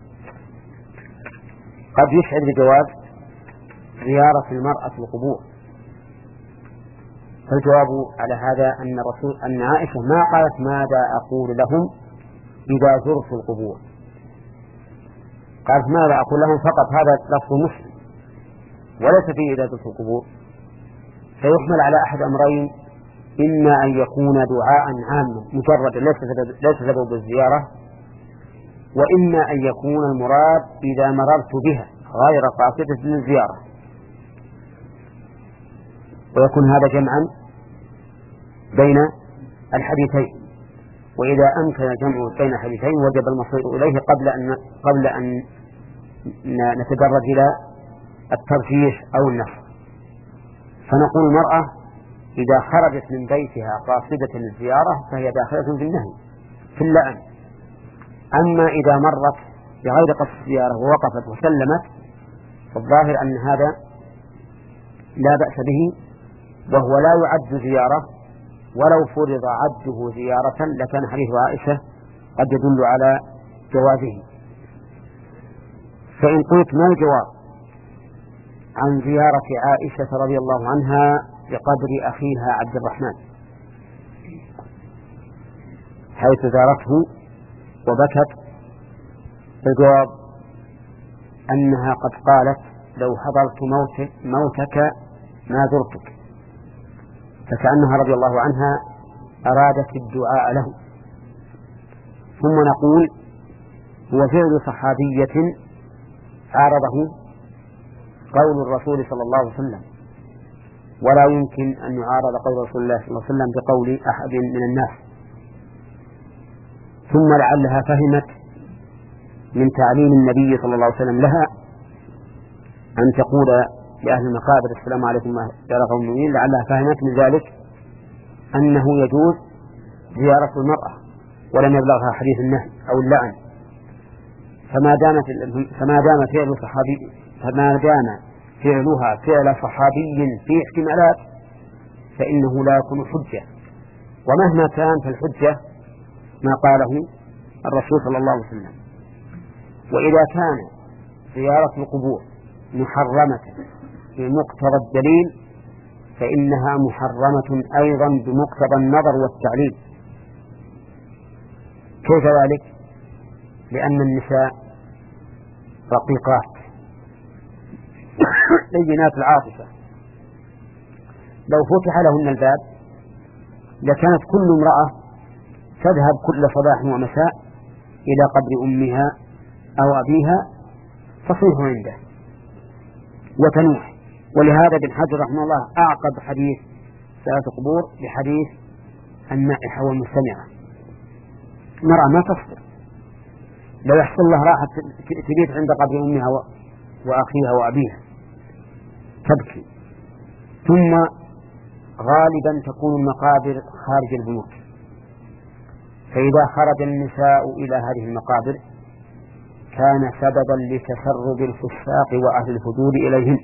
قد يشعر بجواز زيارة المرأة القبور. فالجواب على هذا أن رسول أن عائشة ما قالت ماذا أقول لهم إذا زرت القبور، قالت ماذا أقول لهم فقط. هذا لفظ مسلم وليس فيه إذا زرت القبور. فيحمل على أحد أمرين: إما أن يكون دعاء عاما مجرد ليس سبب الزيارة، وإما أن يكون المراد إذا مررت بها غير قاصدة للزيارة، ويكون هذا جمعا بين الحديثين. وإذا أمكن الجمع بين الحديثين وجب المصير إليه قبل أن قبل أن نتدرج إلى الترجيح أو النفي. فنقول المرأة إذا خرجت من بيتها قاصدة للزيارة فهي داخلة في النهي في اللعن. أما إذا مرت بغير قصد الزيارة ووقفت وسلمت فالظاهر أن هذا لا بأس به، وهو لا يعد زيارة، ولو فرض عده زيارة لكان حديث عائشة قد يدل على جوازه. فإن قلت ما الجواب عن زيارة عائشة رضي الله عنها بقبر أخيها عبد الرحمن حيث زارته وبكت؟ الجواب أنها قد قالت لو حضرت موتك, موتك ما زرتك، فكأنها رضي الله عنها أرادت الدعاء له. ثم نقول هو فعل صحابية عارضه قول الرسول صلى الله عليه وسلم، ولا يمكن أن يعارض قول رسول الله صلى الله عليه وسلم بقول أحد من الناس. ثم لعلها فهمت من تعليم النبي صلى الله عليه وسلم لها أن تقول لأهل المقابر السلام عليكم يا قوم المؤمنين، لعلها فهمت من ذلك أنه يجوز زيارة المرأة ولم يبلغها حديث النهي أو اللعن. فما دام فما دام فعل صحابي فما دام فعلها فعل صحابي في احتمالات فإنه لا يكون حجة، ومهما كان فالحجة ما قاله الرسول صلى الله عليه وسلم. وإذا كان زيارة القبور محرمة بمقتضى الدليل فإنها محرمة أيضا بمقتضى النظر والتعليل. كيف ذلك؟ لأن النساء رقيقات لينات العاطفة، لو فتح لهن الباب لكانت كل امرأة تذهب كل صباح ومساء إلى قبر أمها أو أبيها تصيح عنده وتنوح ولهذا ابن حجر رحمه الله أعقب حديث ثلاث قبور بحديث النائحة والمستمعة. المرأة ما تصبر، لو يحصل الله راحت تبيت عند قبر أمها وأخيها وأبيها تبكي. ثم غالبا تكون المقابر خارج البيوت، فإذا خرج النساء إلى هذه المقابر كان سببا لتسرب الفساق وأهل الفجور إليهن،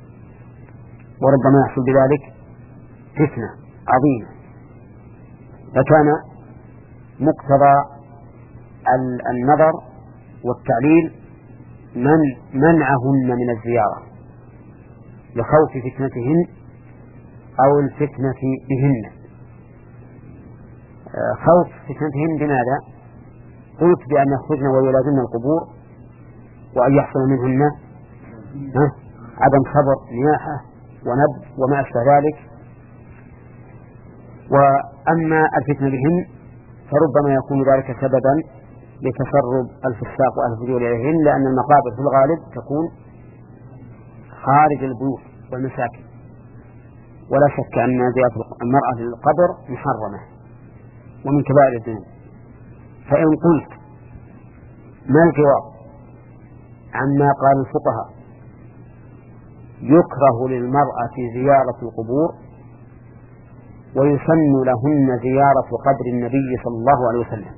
وربما يحصل بذلك فتنة عظيمة. فكان مقتضى النظر والتعليل من منعهن من الزيارة لخوف فتنتهن أو الفتنة بهن. خوف فتنتهن بماذا؟ قلت بأن يخرجن ويلازمن القبور وأن يحصل منهن عدم صبر نياحة ونب وما أشبه ذلك. وأما الفتنة بهن فربما يكون ذلك سببا لتسرب الفساق وأهل الفجور إليهن، لأن المقابر في الغالب تكون خارج البيوت والمساكن، ولا شك أن زيارة المرأة للقبر محرمة ومن كبائر الذنوب. فإن قلت ما الجواب عما قال الفقهاء يكره للمرأة زيارة القبور ويسن لهن زيارة قبر النبي صلى الله عليه وسلم؟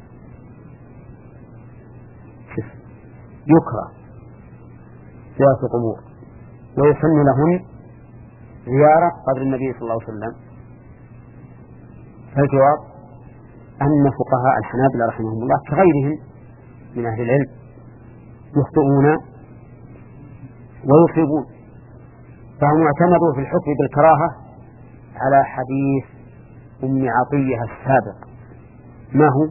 يكره زيارة القبور ويسن لهن زيارة قبر النبي صلى الله عليه وسلم. فالجواب أن فقهاء الحنابلة رحمهم الله كغيرهم من أهل العلم يخطئون ويصيبون، فهم اعتمدوا في الحكم بالكراهة على حديث أم عطية السابق. ما هو؟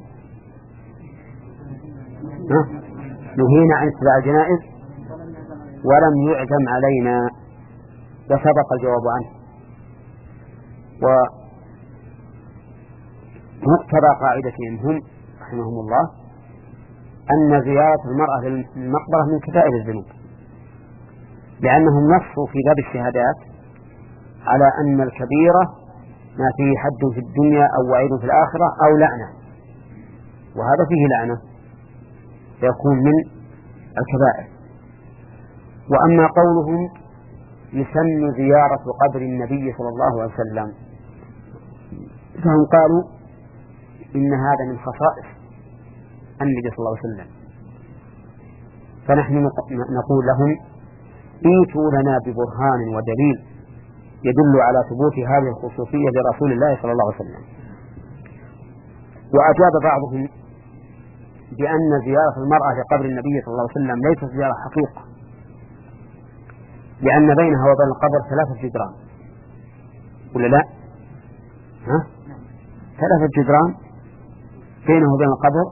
نهينا عن اتباع الجنائز ولم يعزم علينا، وسبق الجواب عنه. ومقتضى قاعدتهم هم رحمهم الله أن زيارة المرأة للمقبرة من كبائر الذنوب، لأنهم نصوا في باب الشهادات على أن الكبيرة ما فيه حد في الدنيا أو وعيد في الآخرة أو لعنة، وهذا فيه لعنة يكون من الكبائر. وأما قولهم يسن زيارة قبر النبي صلى الله عليه وسلم فهم قالوا إن هذا من خصائص النبي صلى الله عليه وسلم، فنحن نقول لهم ائتوا لنا ببرهان ودليل يدل على ثبوت هذه الخصوصية لرسول الله صلى الله عليه وسلم. وأجاب بعضهم بأن زيارة المرأة لقبر النبي صلى الله عليه وسلم ليست زيارة حقيقة، لأن بينها وبين القبر ثلاثة جدران، ولا لا؟ ها؟ ثلاثة جدران بينه وبين القبر.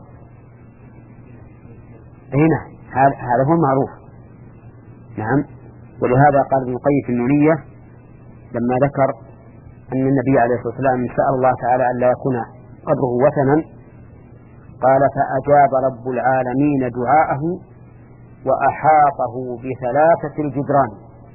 هنا هذا هو معروف. نعم. ولهذا قال ابن القيم في النونية لما ذكر أن النبي عليه الصلاة والسلام سأل الله تعالى أن لا يكون قبره وثنا، قال فأجاب رب العالمين دعاءه وأحاطه بثلاثة الجدران.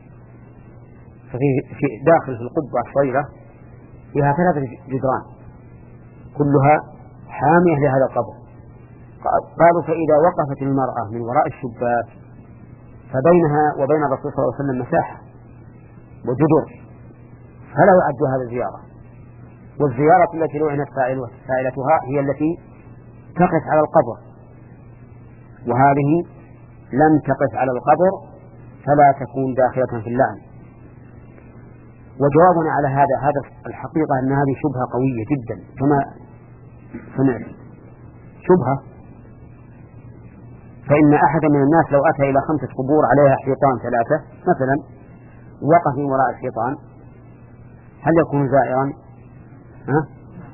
ففي في داخل في القبة الصغيرة فيها ثلاثة جدران كلها حامية لهذا القبر. قالوا فإذا وقفت المرأة من وراء الشباك فبينها وبين الرسول صلى الله عليه وسلم مساحة وجدر، فلا يعد هذا زيارة. والزيارة التي لعنت فاعلتها هي التي تقف على القبر، وهذه لم تقف على القبر فلا تكون داخلة في اللعن. وجوابنا على هذا هذا الحقيقة أن هذه شبهة قوية جدا كما سمعت، شبهة. فإن أحد من الناس لو أتى إلى خمسة قبور عليها حيطان ثلاثة مثلا وقف من وراء الحيطان هل يكون زائرا؟ ها؟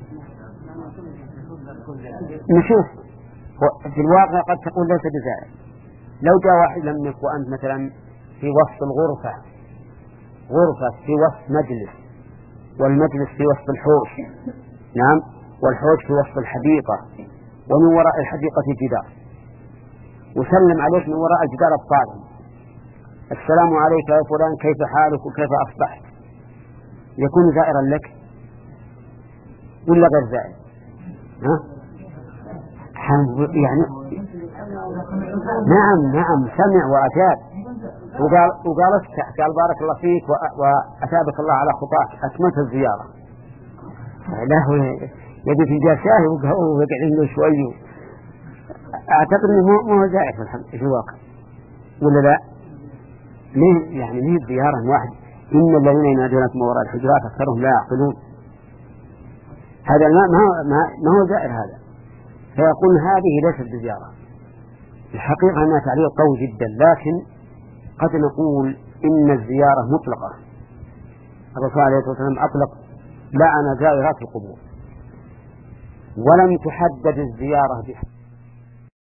نشوف في الواقع قد تقول ليس بزائر. لو جاء واحد منك وأنت مثلا في وسط الغرفة، غرفة في وسط مجلس، والمجلس في وسط الحوش، نعم، والحوش في وسط الحديقة، ومن وراء الحديقة جدار، وسلم عليك من وراء الجدار الطالب، السلام عليك يا فلان كيف حالك وكيف أصبحت يكون زائرا لك ولا غير زائر؟ ها؟ يعني نعم نعم سمع وأجاب وقال وقال افتح قال بارك الله فيك وأثابك الله على خطاك أكملت الزيارة. لا هو يبي في جاشاه ويقعد له شوي. أعتقد إنه مو زائر في الواقع ولا لا؟ ليه يعني ليه زيارة واحد؟ إن الذين ينادونكم وراء الحجرات أكثرهم لا يعقلون. هذا ما ما ما هو زائر هذا. فيقول هذه ليست بزيارة. الحقيقة أنها تعليق قوي جدا، لكن قد نقول إن الزيارة مطلقة. الرسول عليه الصلاة والسلام أطلق لعن زائرات القبور، ولم تحدد الزيارة بها.